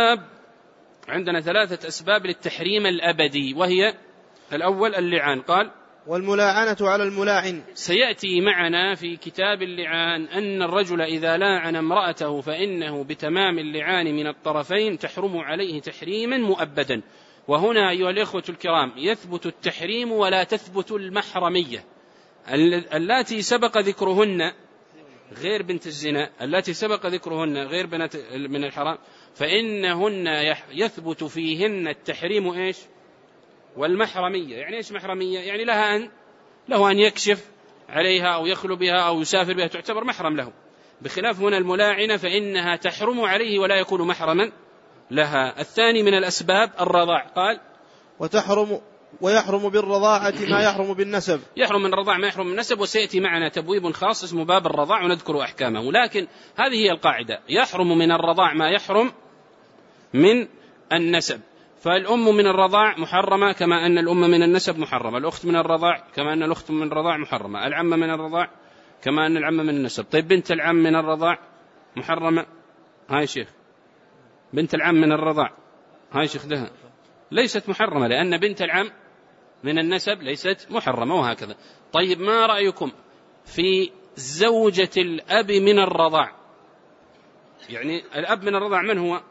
أسباب للتحريم الأبدي، وهي الأول اللعان. قال والملاعنة على الملاعن. سيأتي معنا في كتاب اللعان أن الرجل إذا لاعن امرأته فإنه بتمام اللعان من الطرفين تحرم عليه تحريما مؤبدا. وهنا أيها الإخوة الكرام يثبت التحريم ولا تثبت المحرمية. اللاتي سبق ذكرهن غير بنت الزنا، اللاتي سبق ذكرهن غير بنات من الحرام، فإنهن يثبت فيهن التحريم إيش والمحرمية. يعني إيش محرمية؟ يعني له أن يكشف عليها أو يخلو بها أو يسافر بها، تعتبر محرم له. بخلاف هنا الملاعنة فإنها تحرم عليه ولا يكون محرما لها. الثاني من الأسباب الرضاع. قال ويحرم بالرضاعة ما يحرم بالنسب. يحرم من الرضاع ما يحرم من النسب، وسيأتي معنا تبويب خاص اسمه باب الرضاع ونذكر أحكامه. لكن هذه هي القاعدة، يحرم من الرضاع ما يحرم من النسب. فالأم من الرضاع محرمة كما أن الأم من النسب محرمة، الأخت من الرضاع كما أن الأخت من الرضاع محرمة، العمة من الرضاع كما أن العمة من النسب. طيب بنت العم من الرضاع محرمة؟ هاي شيخ بنت العم من الرضاع هاي شيخ ده ليست محرمة، لأن بنت العم من النسب ليست محرمة، وهكذا. طيب ما رأيكم في زوجة الأب من الرضاع؟ يعني الأب من الرضاع من هو؟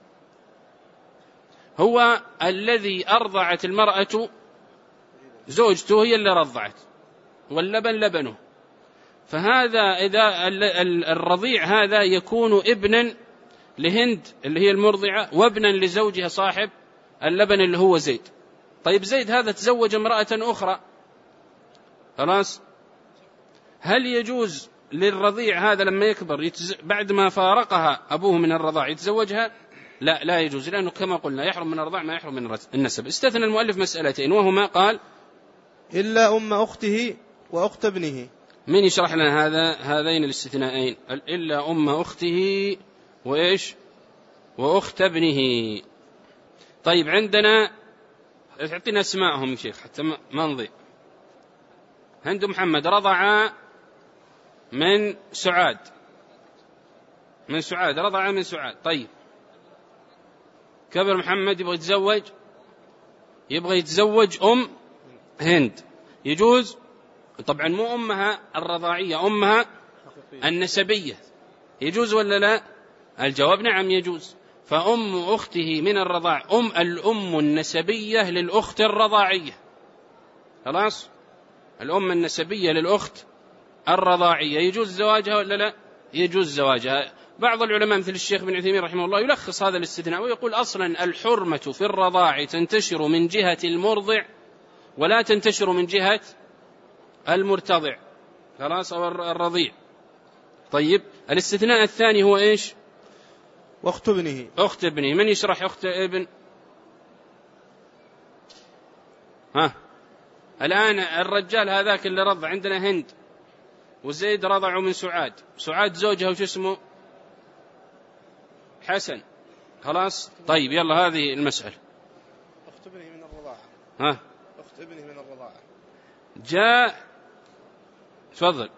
هو الذي أرضعت المرأة، زوجته هي اللي رضعت واللبن لبنه. فهذا إذا الرضيع هذا يكون ابنا لهند اللي هي المرضعة وابنا لزوجها صاحب اللبن اللي هو زيد. طيب زيد هذا تزوج امرأة أخرى، خلاص، هل يجوز للرضيع هذا لما يكبر بعد ما فارقها أبوه من الرضاع يتزوجها؟ لا يجوز، لأنه كما قلنا يحرم من الرضاع ما يحرم من النسب. استثنى المؤلف مسألتين، وهما قال إلا أم أخته وأخت ابنه. من يشرح لنا هذين الاستثناءين؟ إلا أم أخته وإيش وأخت ابنه. طيب عندنا اعطينا اسماءهم شيخ حتى ما نضيع. هند محمد رضع من سعاد، رضع من سعاد. طيب كبر محمد يبغى يتزوج أم هند، يجوز؟ طبعا مو أمها الرضاعية، أمها النسبية، يجوز ولا لا؟ الجواب نعم يجوز. فأم أخته من الرضاع الأم النسبية للأخت الرضاعية، خلاص، الأم النسبية للأخت الرضاعية يجوز زواجها ولا لا؟ يجوز زواجها. بعض العلماء مثل الشيخ بن عثيمين رحمه الله يلخص هذا الاستثناء ويقول أصلا الحرمة في الرضاع تنتشر من جهة المرضع ولا تنتشر من جهة المرتضع، خلاص، أو الرضيع. طيب الاستثناء الثاني هو إيش؟ وأخت ابنه. أخت ابنه. من يشرح أخت ابن؟ الآن الرجال هذاك اللي رضع عندنا هند وزيد رضعوا من سعاد، سعاد زوجها وش اسمه؟ حسن، خلاص. طيب يلا هذه المسألة. أخت ابنه من الرضاعة. أخت ابنه من الرضاعة. جاء تفضل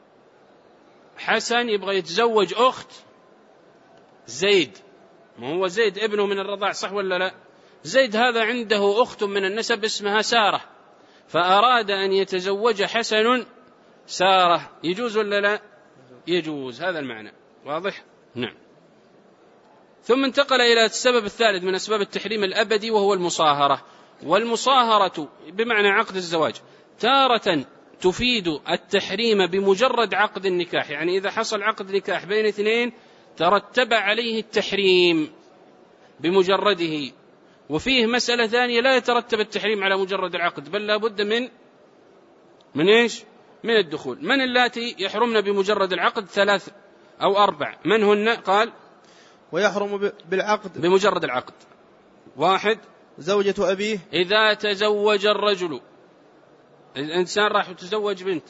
حسن يبغى يتزوج أخت زيد، ما هو زيد ابنه من الرضاع صح ولا لا؟ زيد هذا عنده أخت من النسب اسمها سارة، فأراد أن يتزوج حسن سارة، يجوز ولا لا؟ يجوز، هذا المعنى واضح؟ نعم. ثم انتقل إلى السبب الثالث من أسباب التحريم الأبدي وهو المصاهرة. والمصاهرة بمعنى عقد الزواج تارة تفيد التحريم بمجرد عقد النكاح، يعني إذا حصل عقد نكاح بين اثنين ترتب عليه التحريم بمجرده. وفيه مسألة ثانية لا يترتب التحريم على مجرد العقد، بل لا بد من إيش؟ من الدخول. من اللاتي يحرمن بمجرد العقد؟ 3 أو 4. من هن؟ قال ويحرم بالعقد بمجرد العقد. 1 زوجة أبيه، إذا تزوج الرجل، الإنسان راح يتزوج بنت،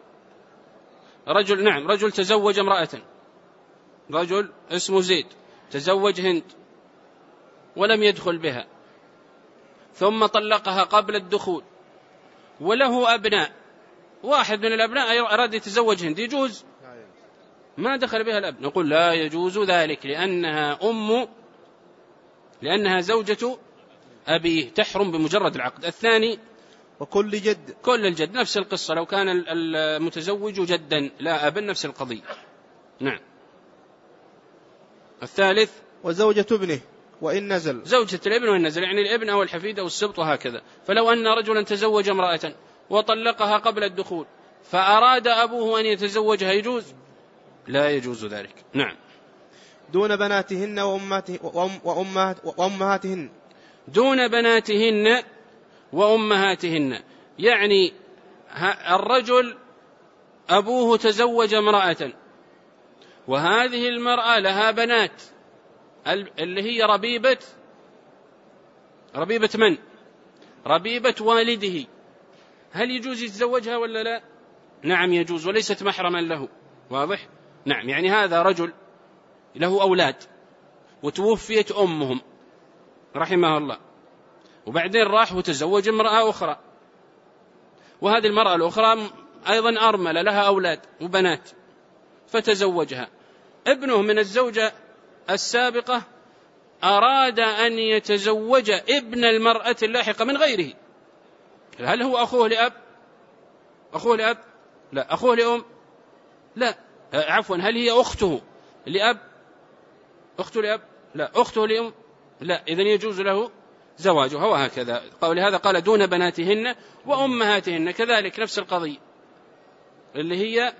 رجل، نعم، رجل تزوج امرأة، رجل اسمه زيد تزوج هند ولم يدخل بها، ثم طلقها قبل الدخول، وله أبناء، واحد من الأبناء أراد يتزوج هند، يجوز؟ ما دخل بها الأب، نقول لا يجوز ذلك لأنها زوجة أبيه، تحرم بمجرد العقد. الثاني وكل جد، كل الجد، نفس القصة، لو كان المتزوج جدا لا أبا، نفس القضية. نعم. الثالث وزوجة ابنه وإن نزل، زوجة الابن وإن نزل، يعني الابن أو الحفيد أو السبط وهكذا. فلو أن رجلا تزوج امرأة وطلقها قبل الدخول فأراد أبوه أن يتزوجها، يجوز؟ لا يجوز ذلك. نعم. دون بناتهن وأمهاتهن، دون بناتهن وأمهاتهن، يعني الرجل أبوه تزوج امرأة وهذه المرأة لها بنات، اللي هي ربيبة من؟ ربيبة والده، هل يجوز يتزوجها ولا لا؟ نعم يجوز، وليست محرما له، واضح؟ نعم. يعني هذا رجل له أولاد وتوفيت أمهم رحمه الله، وبعدين راح وتزوج امرأة أخرى، وهذه المرأة الأخرى أيضا أرملة لها أولاد وبنات، فتزوجها. ابنه من الزوجة السابقة أراد أن يتزوج ابن المرأة اللاحقة من غيره، هل هو أخوه لأب؟ أخوه لأب؟ لا. أخوه لأم؟ لا. عفوا، هل هي أخته لأب؟ أخته لأب؟ لا. أخته لأم؟ لا. إذن يجوز له زواجها، وهكذا. ولهذا قال دون بناتهن وأمهاتهن، كذلك نفس القضية، اللي هي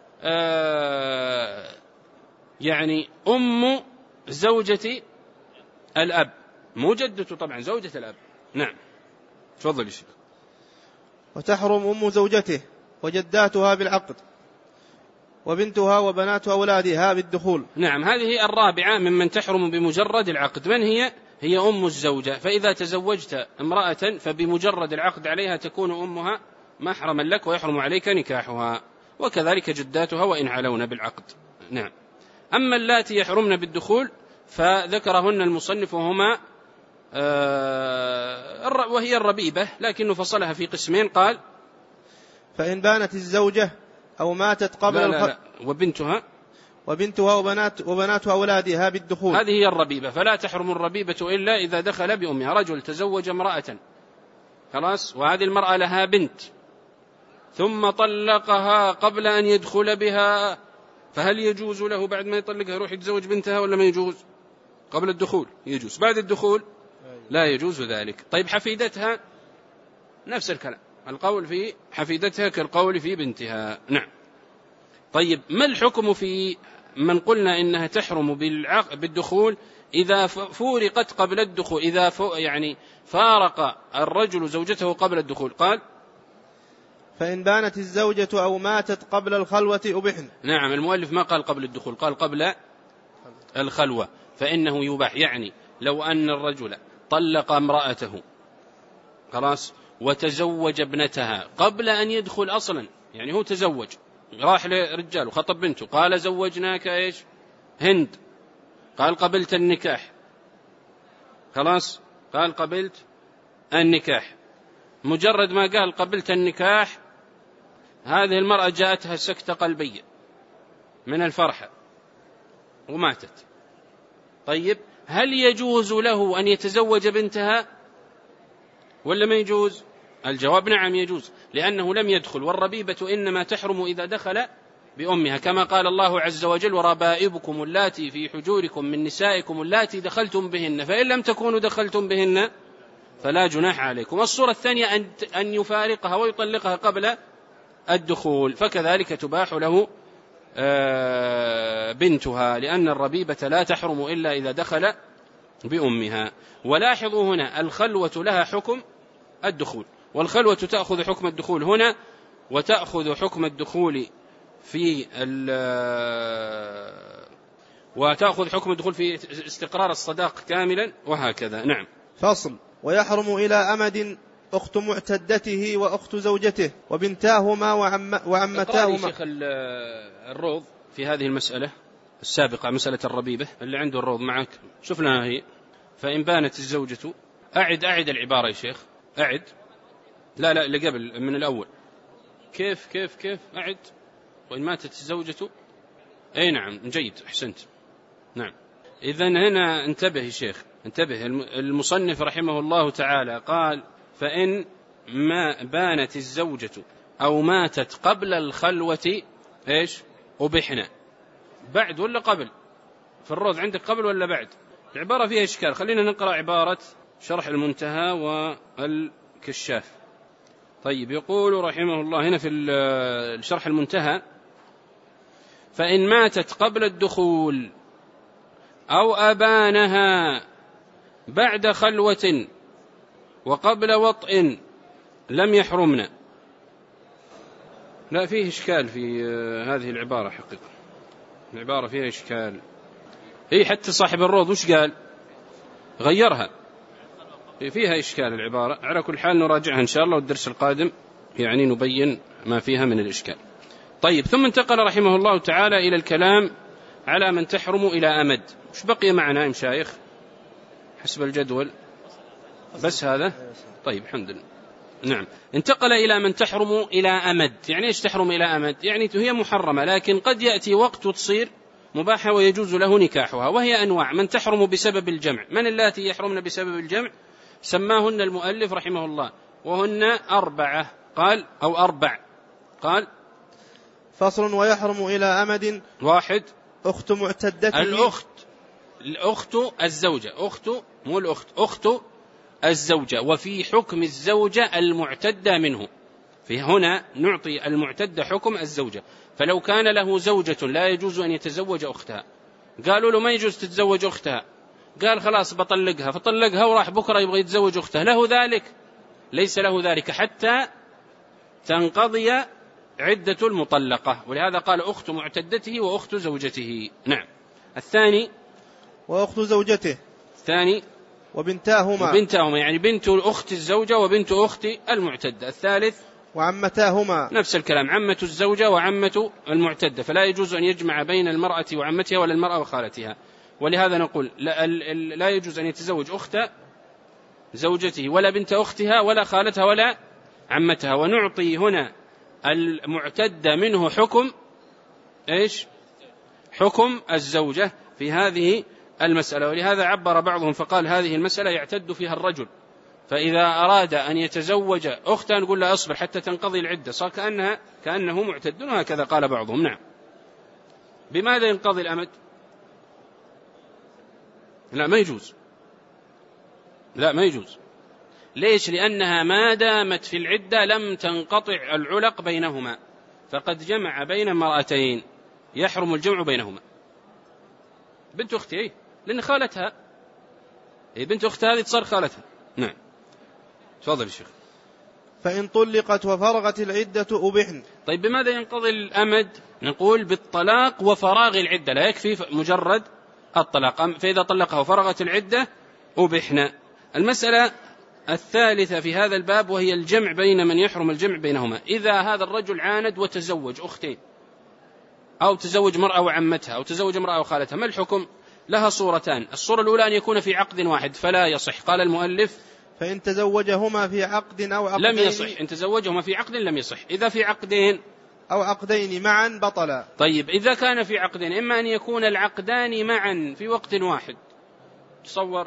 يعني أم زوجة الأب، مو جدته طبعا، زوجة الأب. نعم. تفضل يا شيخ. وتحرم أم زوجته وجداتها بالعقد، وبنتها وبنات أولادها بالدخول. نعم. هذه الرابعة ممن تحرم بمجرد العقد. من هي؟ هي أم الزوجة، فإذا تزوجت امرأة فبمجرد العقد عليها تكون أمها محرما لك ويحرم عليك نكاحها، وكذلك جداتها وإن علون بالعقد. نعم. أما اللاتي يحرمن بالدخول فذكرهن المصنف وهما وهي الربيبة، لكنه فصلها في قسمين، قال فإن بانت الزوجة أو ماتت قبل لا. وبنتها وبنات أولادها بالدخول. هذه هي الربيبة، فلا تحرم الربيبة إلا إذا دخل بأمها. رجل تزوج امرأة، خلاص، وهذه المرأة لها بنت، ثم طلقها قبل أن يدخل بها، فهل يجوز له بعد ما يطلقها يروح يتزوج بنتها ولا ما يجوز؟ قبل الدخول يجوز، بعد الدخول لا يجوز ذلك. طيب حفيدتها نفس الكلام، القول في حفيدتها كالقول في بنتها. نعم. طيب ما الحكم في من قلنا إنها تحرم بالدخول إذا فورقت قبل الدخول، إذا يعني فارق الرجل زوجته قبل الدخول. قال فإن بانت الزوجة أو ماتت قبل الخلوة أبحن. نعم، المؤلف ما قال قبل الدخول، قال قبل الخلوة، فإنه يباح. يعني لو أن الرجل طلق امرأته خلاص وتزوج ابنتها قبل أن يدخل أصلا، يعني هو تزوج، راح لرجال وخطب بنته، قال زوجناك إيش هند، قال قبلت النكاح، خلاص قال قبلت النكاح، مجرد ما قال قبلت النكاح هذه المرأة جاءتها سكتة قلبية من الفرحة وماتت. طيب هل يجوز له أن يتزوج بنتها ولا ما يجوز؟ الجواب نعم يجوز، لأنه لم يدخل، والربيبة إنما تحرم إذا دخل بأمها، كما قال الله عز وجل وربائبكم اللاتي في حجوركم من نسائكم اللاتي دخلتم بهن فإن لم تكونوا دخلتم بهن فلا جناح عليكم. الصورة الثانية أن يفارقها ويطلقها قبل الدخول، فكذلك تباح له بنتها، لأن الربيبة لا تحرم إلا إذا دخل بأمها. ولاحظوا هنا الخلوة لها حكم الدخول، والخلوة تأخذ حكم الدخول هنا وتأخذ حكم الدخول وتأخذ حكم الدخول في استقرار الصداق كاملا، وهكذا. نعم. فصل. ويحرم إلى أمد أخت معتدته وأخت زوجته وبنتاهما وعمتاهما. شيخ الروض في هذه المسألة السابقة، مسألة الربيبة، اللي عنده الروض معك شفنا هي. فإن بانت الزوجة، أعد العبارة يا شيخ، أعد. لا اللي قبل من الأول. كيف أعد. وإن ماتت الزوجة، أي نعم جيد أحسنت. نعم. إذن هنا انتبه يا شيخ، انتبه. المصنف رحمه الله تعالى قال فإن ما بانت الزوجة أو ماتت قبل الخلوة إيش أبحنا. بعد ولا قبل؟ في الروض عندك قبل ولا بعد؟ العبارة فيها إشكال، خلينا نقرأ عبارة شرح المنتهى والكشاف. طيب يقول رحمه الله هنا في الشرح المنتهى فإن ماتت قبل الدخول أو أبانها بعد خلوة وقبل وطء لم يحرمنا. لا فيه إشكال في هذه العبارة حقيقة، العبارة فيها إشكال. هي حتى صاحب الروض وش قال؟ غيرها، فيها إشكال العبارة. على كل حال نراجعها إن شاء الله، والدرس القادم يعني نبين ما فيها من الإشكال. طيب ثم انتقل رحمه الله تعالى إلى الكلام على من تحرم إلى أمد. وش بقي معنا يا مشايخ حسب الجدول؟ بس هذا. طيب الحمد لله. نعم. انتقل إلى من تحرم إلى أمد. يعني إيش تحرم إلى أمد؟ يعني هي محرمة لكن قد يأتي وقت تصير مباحة ويجوز له نكاحها، وهي أنواع. من تحرم بسبب الجمع. من اللاتي يحرمن بسبب الجمع؟ سماهن المؤلف رحمه الله وهن 4. قال أو 4. قال فصل. ويحرم إلى أمد 1 أخت معتدته. الأخت الزوجة، مو الأخت، أخت الزوجة، وفي حكم الزوجة المعتدة منه. في هنا نعطي المعتدة حكم الزوجة. فلو كان له زوجة لا يجوز أن يتزوج أختها، قالوا له ما يجوز تتزوج أختها، قال خلاص بطلقها، فطلقها وراح بكرة يبغى يتزوج أختها، له ذلك؟ ليس له ذلك حتى تنقضي عدة المطلقة، ولهذا قال أخت معتدته وأخت زوجته. نعم. الثاني وأخت زوجته. الثاني وبنتاهما يعني بنت أخت الزوجة وبنت أخت المعتدة. الثالث وعمتاهما، نفس الكلام، عمة الزوجة وعمة المعتدة، فلا يجوز أن يجمع بين المرأة وعمتها ولا المرأة وخالتها. ولهذا نقول لا يجوز أن يتزوج أخت زوجته ولا بنت أختها ولا خالتها ولا عمتها. ونعطي هنا المعتدة منه حكم إيش؟ حكم الزوجة في هذه المسألة. ولهذا عبر بعضهم فقال هذه المسألة يعتد فيها الرجل، فإذا أراد أن يتزوج أختا نقول له أصبر حتى تنقضي العدة، صار كأنه معتد، وهكذا قال بعضهم. نعم. بماذا ينقضي الأمد؟ لا ما يجوز. ليش؟ لأنها ما دامت في العدة لم تنقطع العلق بينهما، فقد جمع بين امرأتين يحرم الجمع بينهما. بنت أختي، لأن خالتها، بنت أختها هذه تصير خالتها. نعم. تفضل يا شيخ. فإن طلقت وفرغت العدة أبحن. طيب بماذا ينقضي الأمد؟ نقول بالطلاق وفراغ العدة، لا يكفي مجرد الطلاق، فإذا طلقها وفرغت العدة أبحن. المسألة الثالثة في هذا الباب وهي الجمع بين من يحرم الجمع بينهما. إذا هذا الرجل عاند وتزوج أختين، أو تزوج مرأة وعمتها، أو تزوج مرأة وخالتها، ما الحكم؟ لها صورتان. الصورة الأولى أن يكون في عقد واحد فلا يصح. قال المؤلف فإن تزوجهما في عقد أو عقدين لم يصح. إن تزوجهما في عقد لم يصح. إذا في عقدين أو عقدين معا بطلا. طيب إذا كان في عقدين، إما أن يكون العقدان معا في وقت واحد، تصور،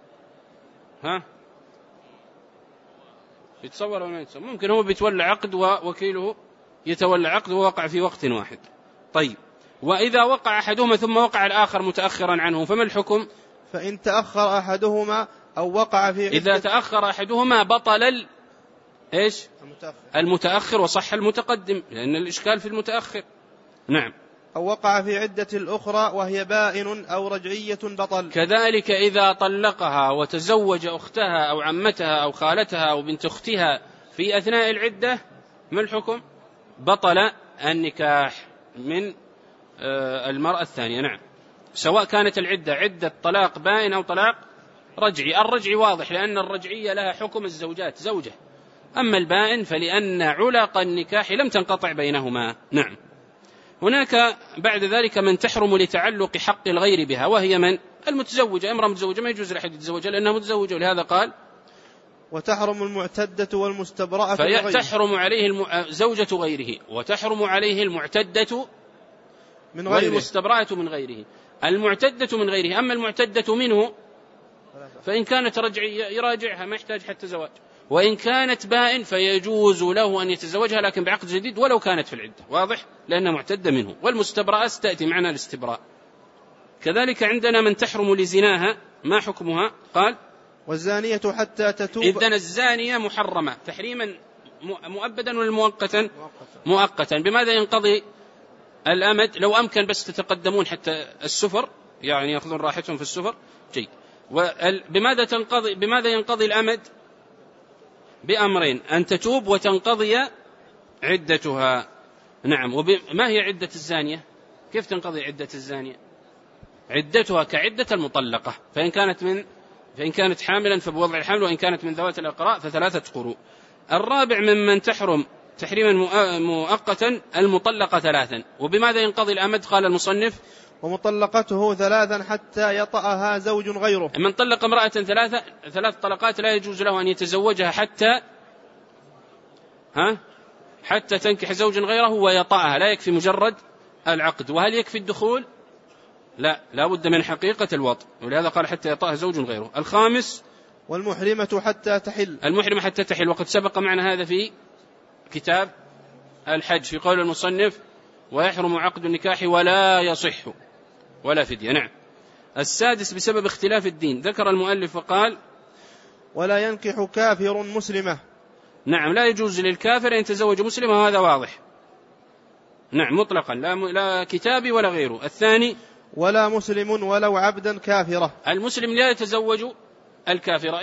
يتصور ولا ما يتصور؟ ممكن هو بيتولى عقد ووكيله يتولى عقد ووقع في وقت واحد. طيب وإذا وقع أحدهما ثم وقع الآخر متأخرا عنه فما الحكم؟ فإن تأخر أحدهما أو وقع في إذا تأخر أحدهما بطل إيش؟ المتأخر وصح المتقدم، لأن الإشكال في المتأخر. نعم. أو وقع في عدة الأخرى وهي بائن أو رجعية بطل. كذلك إذا طلقها وتزوج أختها أو عمتها أو خالتها أو بنت أختها في أثناء العدة ما الحكم؟ بطل النكاح من المرأة الثانية. نعم. سواء كانت العدة عدة طلاق بائن أو طلاق رجعي. الرجعي واضح لأن الرجعية لها حكم الزوجات زوجة، أما فلأن علق النكاح لم تنقطع بينهما. نعم. هناك بعد ذلك من تحرم لتعلق حق الغير بها، وهي من؟ المتزوجة. امرأة متزوجة ما يجوز لأحد يتزوجها لأنها متزوجة، ولهذا قال وتحرم المعتدة والمستبرأة فتحرم عليه زوجة غيره، وتحرم عليه المعتدة من غيره والمستبرأة من غيره. المعتدة من غيره، أما المعتدة منه فإن كانت رجعية يراجعها ما يحتاج حتى زواج، وإن كانت بائن فيجوز له أن يتزوجها لكن بعقد جديد ولو كانت في العدة. واضح؟ لأنها معتدة منه. والمستبرأة ستأتي معنا الاستبراء. كذلك عندنا من تحرم لزناها، ما حكمها؟ قال والزانية حتى تتوب. إذن الزانية محرمة تحريما مؤبدا ولا مؤقتا؟ مؤقتا. بماذا ينقضي الأمد؟ لو أمكن بس تتقدمون حتى السفر، يعني يأخذون راحتهم في السفر. جيد. بماذا ينقضي الأمد؟ بأمرين: أن تتوب وتنقضي عدتها. نعم. ما هي عدة الزانية؟ كيف تنقضي عدة الزانية؟ عدتها كعدة المطلقة، فإن كانت حاملا فبوضع الحمل، وإن كانت من ذوات الأقراء ف3 قروء. الرابع ممن تحرم تحريما مؤقتا المطلقة 3. وبماذا ينقضي الأمد؟ قال المصنف ومطلقته 3 حتى يطأها زوج غيره. من طلق امرأة 3 طلقات لا يجوز له أن يتزوجها حتى تنكح زوج غيره ويطأها. لا يكفي مجرد العقد. وهل يكفي الدخول؟ لا بد من حقيقة الوطء، ولهذا قال حتى يطأها زوج غيره. الخامس والمحرمة حتى تحل. المحرمة حتى تحل، وقد سبق معنا هذا في كتاب الحج في قول المصنف ويحرم عقد النكاح ولا يصح ولا فدية. نعم. السادس بسبب اختلاف الدين، ذكر المؤلف وقال ولا ينكح كافر مسلمة. نعم. لا يجوز للكافر أن يتزوج مسلمة، وهذا واضح. نعم مطلقا، لا كتابي ولا غيره. الثاني ولا مسلم ولو عبدا كافرة. المسلم لا يتزوج الكافرة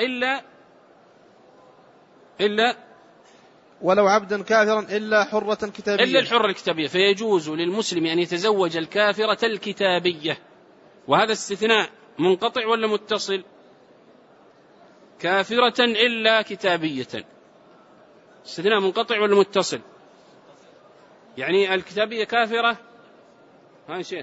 إلا ولو عبدا كافرا إلا حرة كتابية، إلا الحرة الكتابية. فيجوز للمسلم أن يتزوج الكافرة الكتابية. وهذا استثناء منقطع ولا متصل؟ كافرة إلا كتابية، استثناء منقطع ولا متصل؟ يعني الكتابية كافرة. شيخ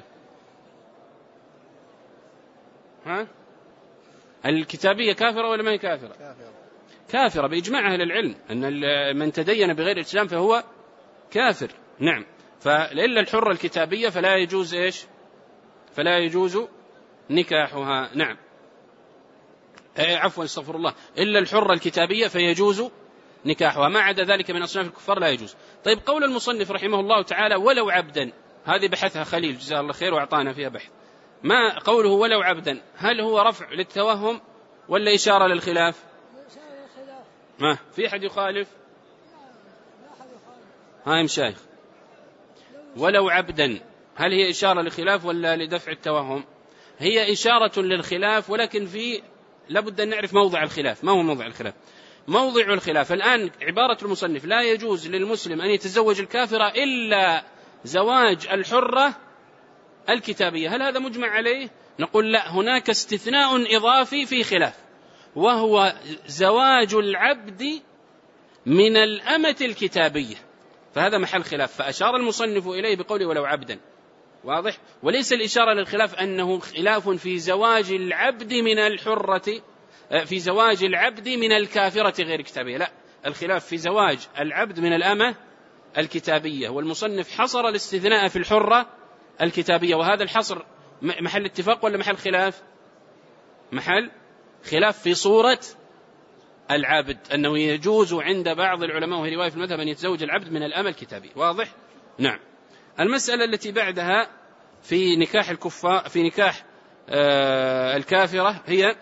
الكتابية كافرة ولا ما هي كافرة؟ كافرة بإجماع أهل العلم، أن من تدين بغير الإسلام فهو كافر. نعم. فإلا الحرة الكتابية فلا يجوز فلا يجوز نكاحها. نعم. عفوا استغفر الله، إلا الحرة الكتابية فيجوز نكاحها، ما عدا ذلك من أصناف الكفار لا يجوز. طيب قول المصنف رحمه الله تعالى ولو عبدا، هذه بحثها خليل جزاه الله خير وأعطانا فيها بحث. ما قوله ولو عبدا، هل هو رفع للتوهم ولا إشارة للخلاف؟ ما في أحد يخالف؟ هاي مشايخ، ولو عبدا هل هي إشارة لخلاف ولا لدفع التوهم؟ هي إشارة للخلاف، ولكن لابد أن نعرف موضع الخلاف. ما هو موضع الخلاف؟ موضع الخلاف الآن عبارة المصنف: لا يجوز للمسلم أن يتزوج الكافرة إلا زواج الحرة الكتابية. هل هذا مجمع عليه؟ نقول لا، هناك استثناء إضافي في خلاف، وهو زواج العبد من الأمة الكتابية، فهذا محل خلاف، فأشار المصنف إليه بقوله ولو عبدا. واضح؟ وليس الإشارة للخلاف أنه خلاف في زواج العبد من الحرة، في زواج العبد من الكافرة غير كتابية، لا، الخلاف في زواج العبد من الأمة الكتابية، والمصنف حصر الاستثناء في الحرة الكتابية، وهذا الحصر محل اتفاق ولا محل خلاف؟ محل خلاف في صورة العبد، أنه يجوز عند بعض العلماء وهي رواية في المذهب أن يتزوج العبد من الأمة الكتابية. واضح؟ نعم. المسألة التي بعدها في نكاح الكفار، في نكاح الكافرة، هي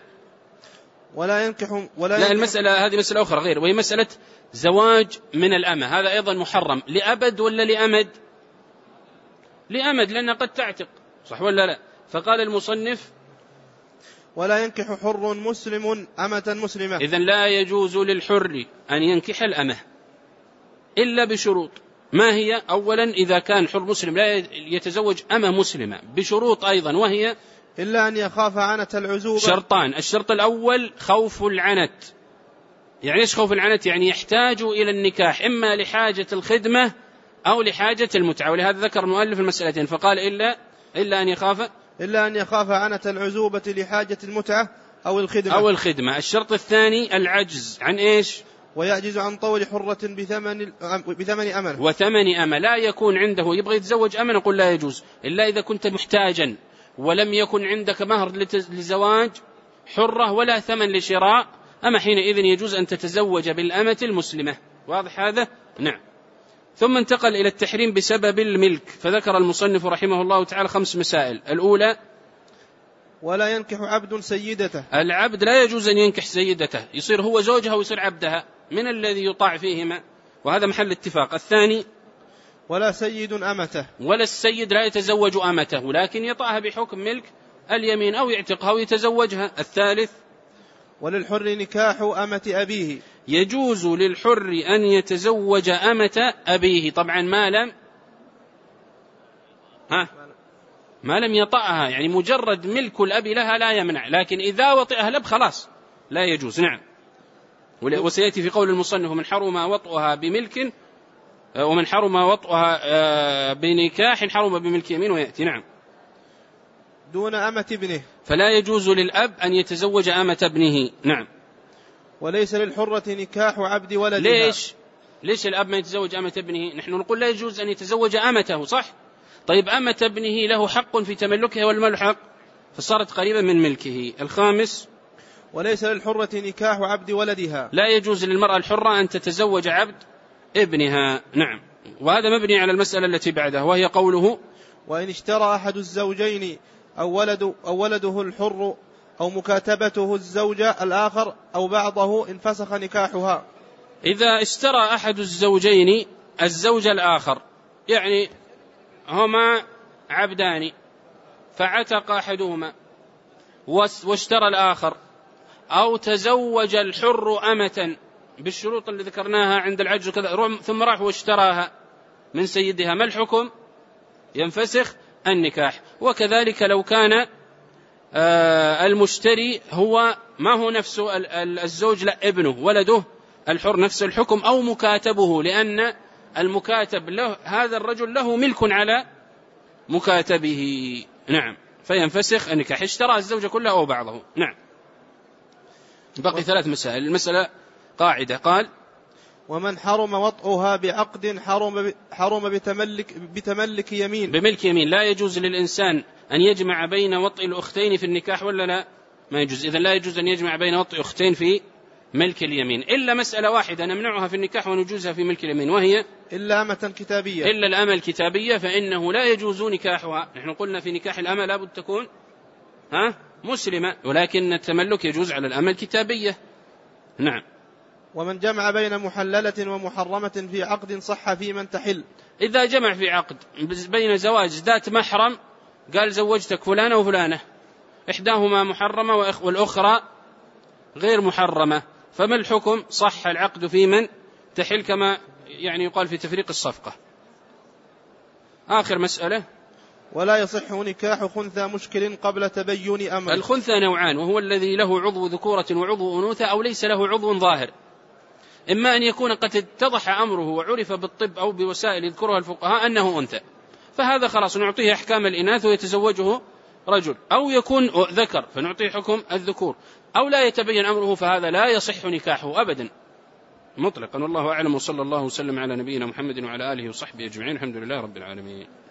لا، المسألة هذه مسألة أخرى غير، وهي مسألة زواج من الأمة. هذا أيضا محرم لأبد ولا لأمد؟ لأمد، لأنها قد تعتق، صح ولا لا؟ فقال المصنف: ولا ينكح حر مسلم أمة مسلمة. إذن لا يجوز للحر أن ينكح الأمة إلا بشروط. ما هي؟ أولا إذا كان حر مسلم لا يتزوج أمة مسلمة، بشروط أيضا، وهي إلا أن يخاف عنة العزوبة. شرطان: الشرط الأول خوف العنت. يعني إيش خوف العنت؟ يعني يحتاج إلى النكاح إما لحاجة الخدمة أو لحاجة المتعة، ولهذا ذكر المؤلف المسألتين فقال إلا أن يخاف عنة العزوبة لحاجة المتعة أو الخدمة. الشرط الثاني العجز عن إيش؟ ويعجز عن طول حرة بثمن أمة. وثمن أمة، لا يكون عنده يبغى يتزوج أمة، نقول لا يجوز إلا إذا كنت محتاجا ولم يكن عندك مهر لزواج حرة ولا ثمن لشراء أما، حينئذ يجوز أن تتزوج بالأمة المسلمة. واضح هذا؟ نعم. ثم انتقل إلى التحريم بسبب الملك، فذكر المصنف رحمه الله تعالى 5 مسائل. الأولى: ولا ينكح عبد سيدته. العبد لا يجوز أن ينكح سيدته، يصير هو زوجها ويصير عبدها، من الذي يطاع فيهما؟ وهذا محل اتفاق. الثاني: ولا سيد أمته. ولا السيد لا يتزوج أمته، لكن يطاعها بحكم ملك اليمين أو يعتقها ويتزوجها. الثالث: وللحر نكاح أمة أبيه. يجوز للحر أن يتزوج أمة أبيه، طبعا ما لم يطأها، يعني مجرد ملك الأب لها لا يمنع، لكن إذا وطئها الأب خلاص لا يجوز. نعم. وسيأتي في قول المصنف: ومن حرم وطئها بملك، ومن حرم وطئها بنكاح حرم بملك يمين، ويأتي. نعم. دون أمة ابنه، فلا يجوز للأب أن يتزوج أمة ابنه. نعم. وليس للحرة نكاح عبد ولدها. ليش الأب ما يتزوج أمة ابنه؟ نحن نقول لا يجوز أن يتزوج أمته، صح؟ طيب أمة ابنه له حق في تملكها والملحق، فصارت قريبا من ملكه. الخامس: وليس للحرة نكاح عبد ولدها. لا يجوز للمرأة الحرة أن تتزوج عبد ابنها. نعم. وهذا مبني على المسألة التي بعدها، وهي قوله: وإن اشترى أحد الزوجين أو ولده الحر أو مكاتبته الزوجة الآخر أو بعضه انفسخ نكاحها. إذا اشترى أحد الزوجين الزوج الآخر، يعني هما عبدان فعتق أحدهما واشترى الآخر، أو تزوج الحر أمة بالشروط اللي ذكرناها عند العجز كذا، ثم راح واشتراها من سيدها، ما الحكم؟ ينفسخ النكاح. وكذلك لو كان المشتري هو ما هو نفسه الزوج، لا ابنه ولده الحر نفس الحكم، أو مكاتبه، لأن المكاتب له هذا الرجل له ملك على مكاتبه. نعم. فينفسخ النكاح، اشترى الزوجة كلها أو بعضه. نعم. بقي 3 مسائل. المسألة قاعدة، قال: ومن حرم وطئها بعقد حرم بتملك يمين. بملك يمين. لا يجوز للإنسان أن يجمع بين وطئ الأختين في النكاح، ولا لا؟ ما يجوز. إذن لا يجوز أن يجمع بين وطئ أختين في ملك اليمين، إلا مسألة واحدة نمنعها في النكاح ونجوزها في ملك اليمين، وهي إلا أمة كتابية. إلا الأمة الكتابية، فإنه لا يجوز نكاحها. نحن قلنا في نكاح الأمة لا بد تكون مسلمة، ولكن التملك يجوز على الأمة الكتابية. نعم. ومن جمع بين محللة ومحرمة في عقد صح في من تحل. إذا جمع في عقد بين زواج ذات محرم، قال زوجتك فلانة وفلانة، إحداهما محرمة والأخرى غير محرمة، فما الحكم؟ صح العقد في من تحل كما يعني يقال في تفريق الصفقة. آخر مسألة: ولا يصح نكاح خنثى مشكل قبل تبين أمره. الخنثى نوعان، وهو الذي له عضو ذكورة وعضو أنوثة أو ليس له عضو ظاهر. إما أن يكون قد اتضح أمره وعرف بالطب أو بوسائل يذكرها الفقهاء أنه أنثى، فهذا خلاص نعطيه أحكام الإناث ويتزوجه رجل، أو يكون ذكر فنعطيه حكم الذكور، أو لا يتبين أمره، فهذا لا يصح نكاحه أبدا مطلقا. والله أعلم، وصلى الله وسلم على نبينا محمد وعلى آله وصحبه أجمعين، الحمد لله رب العالمين.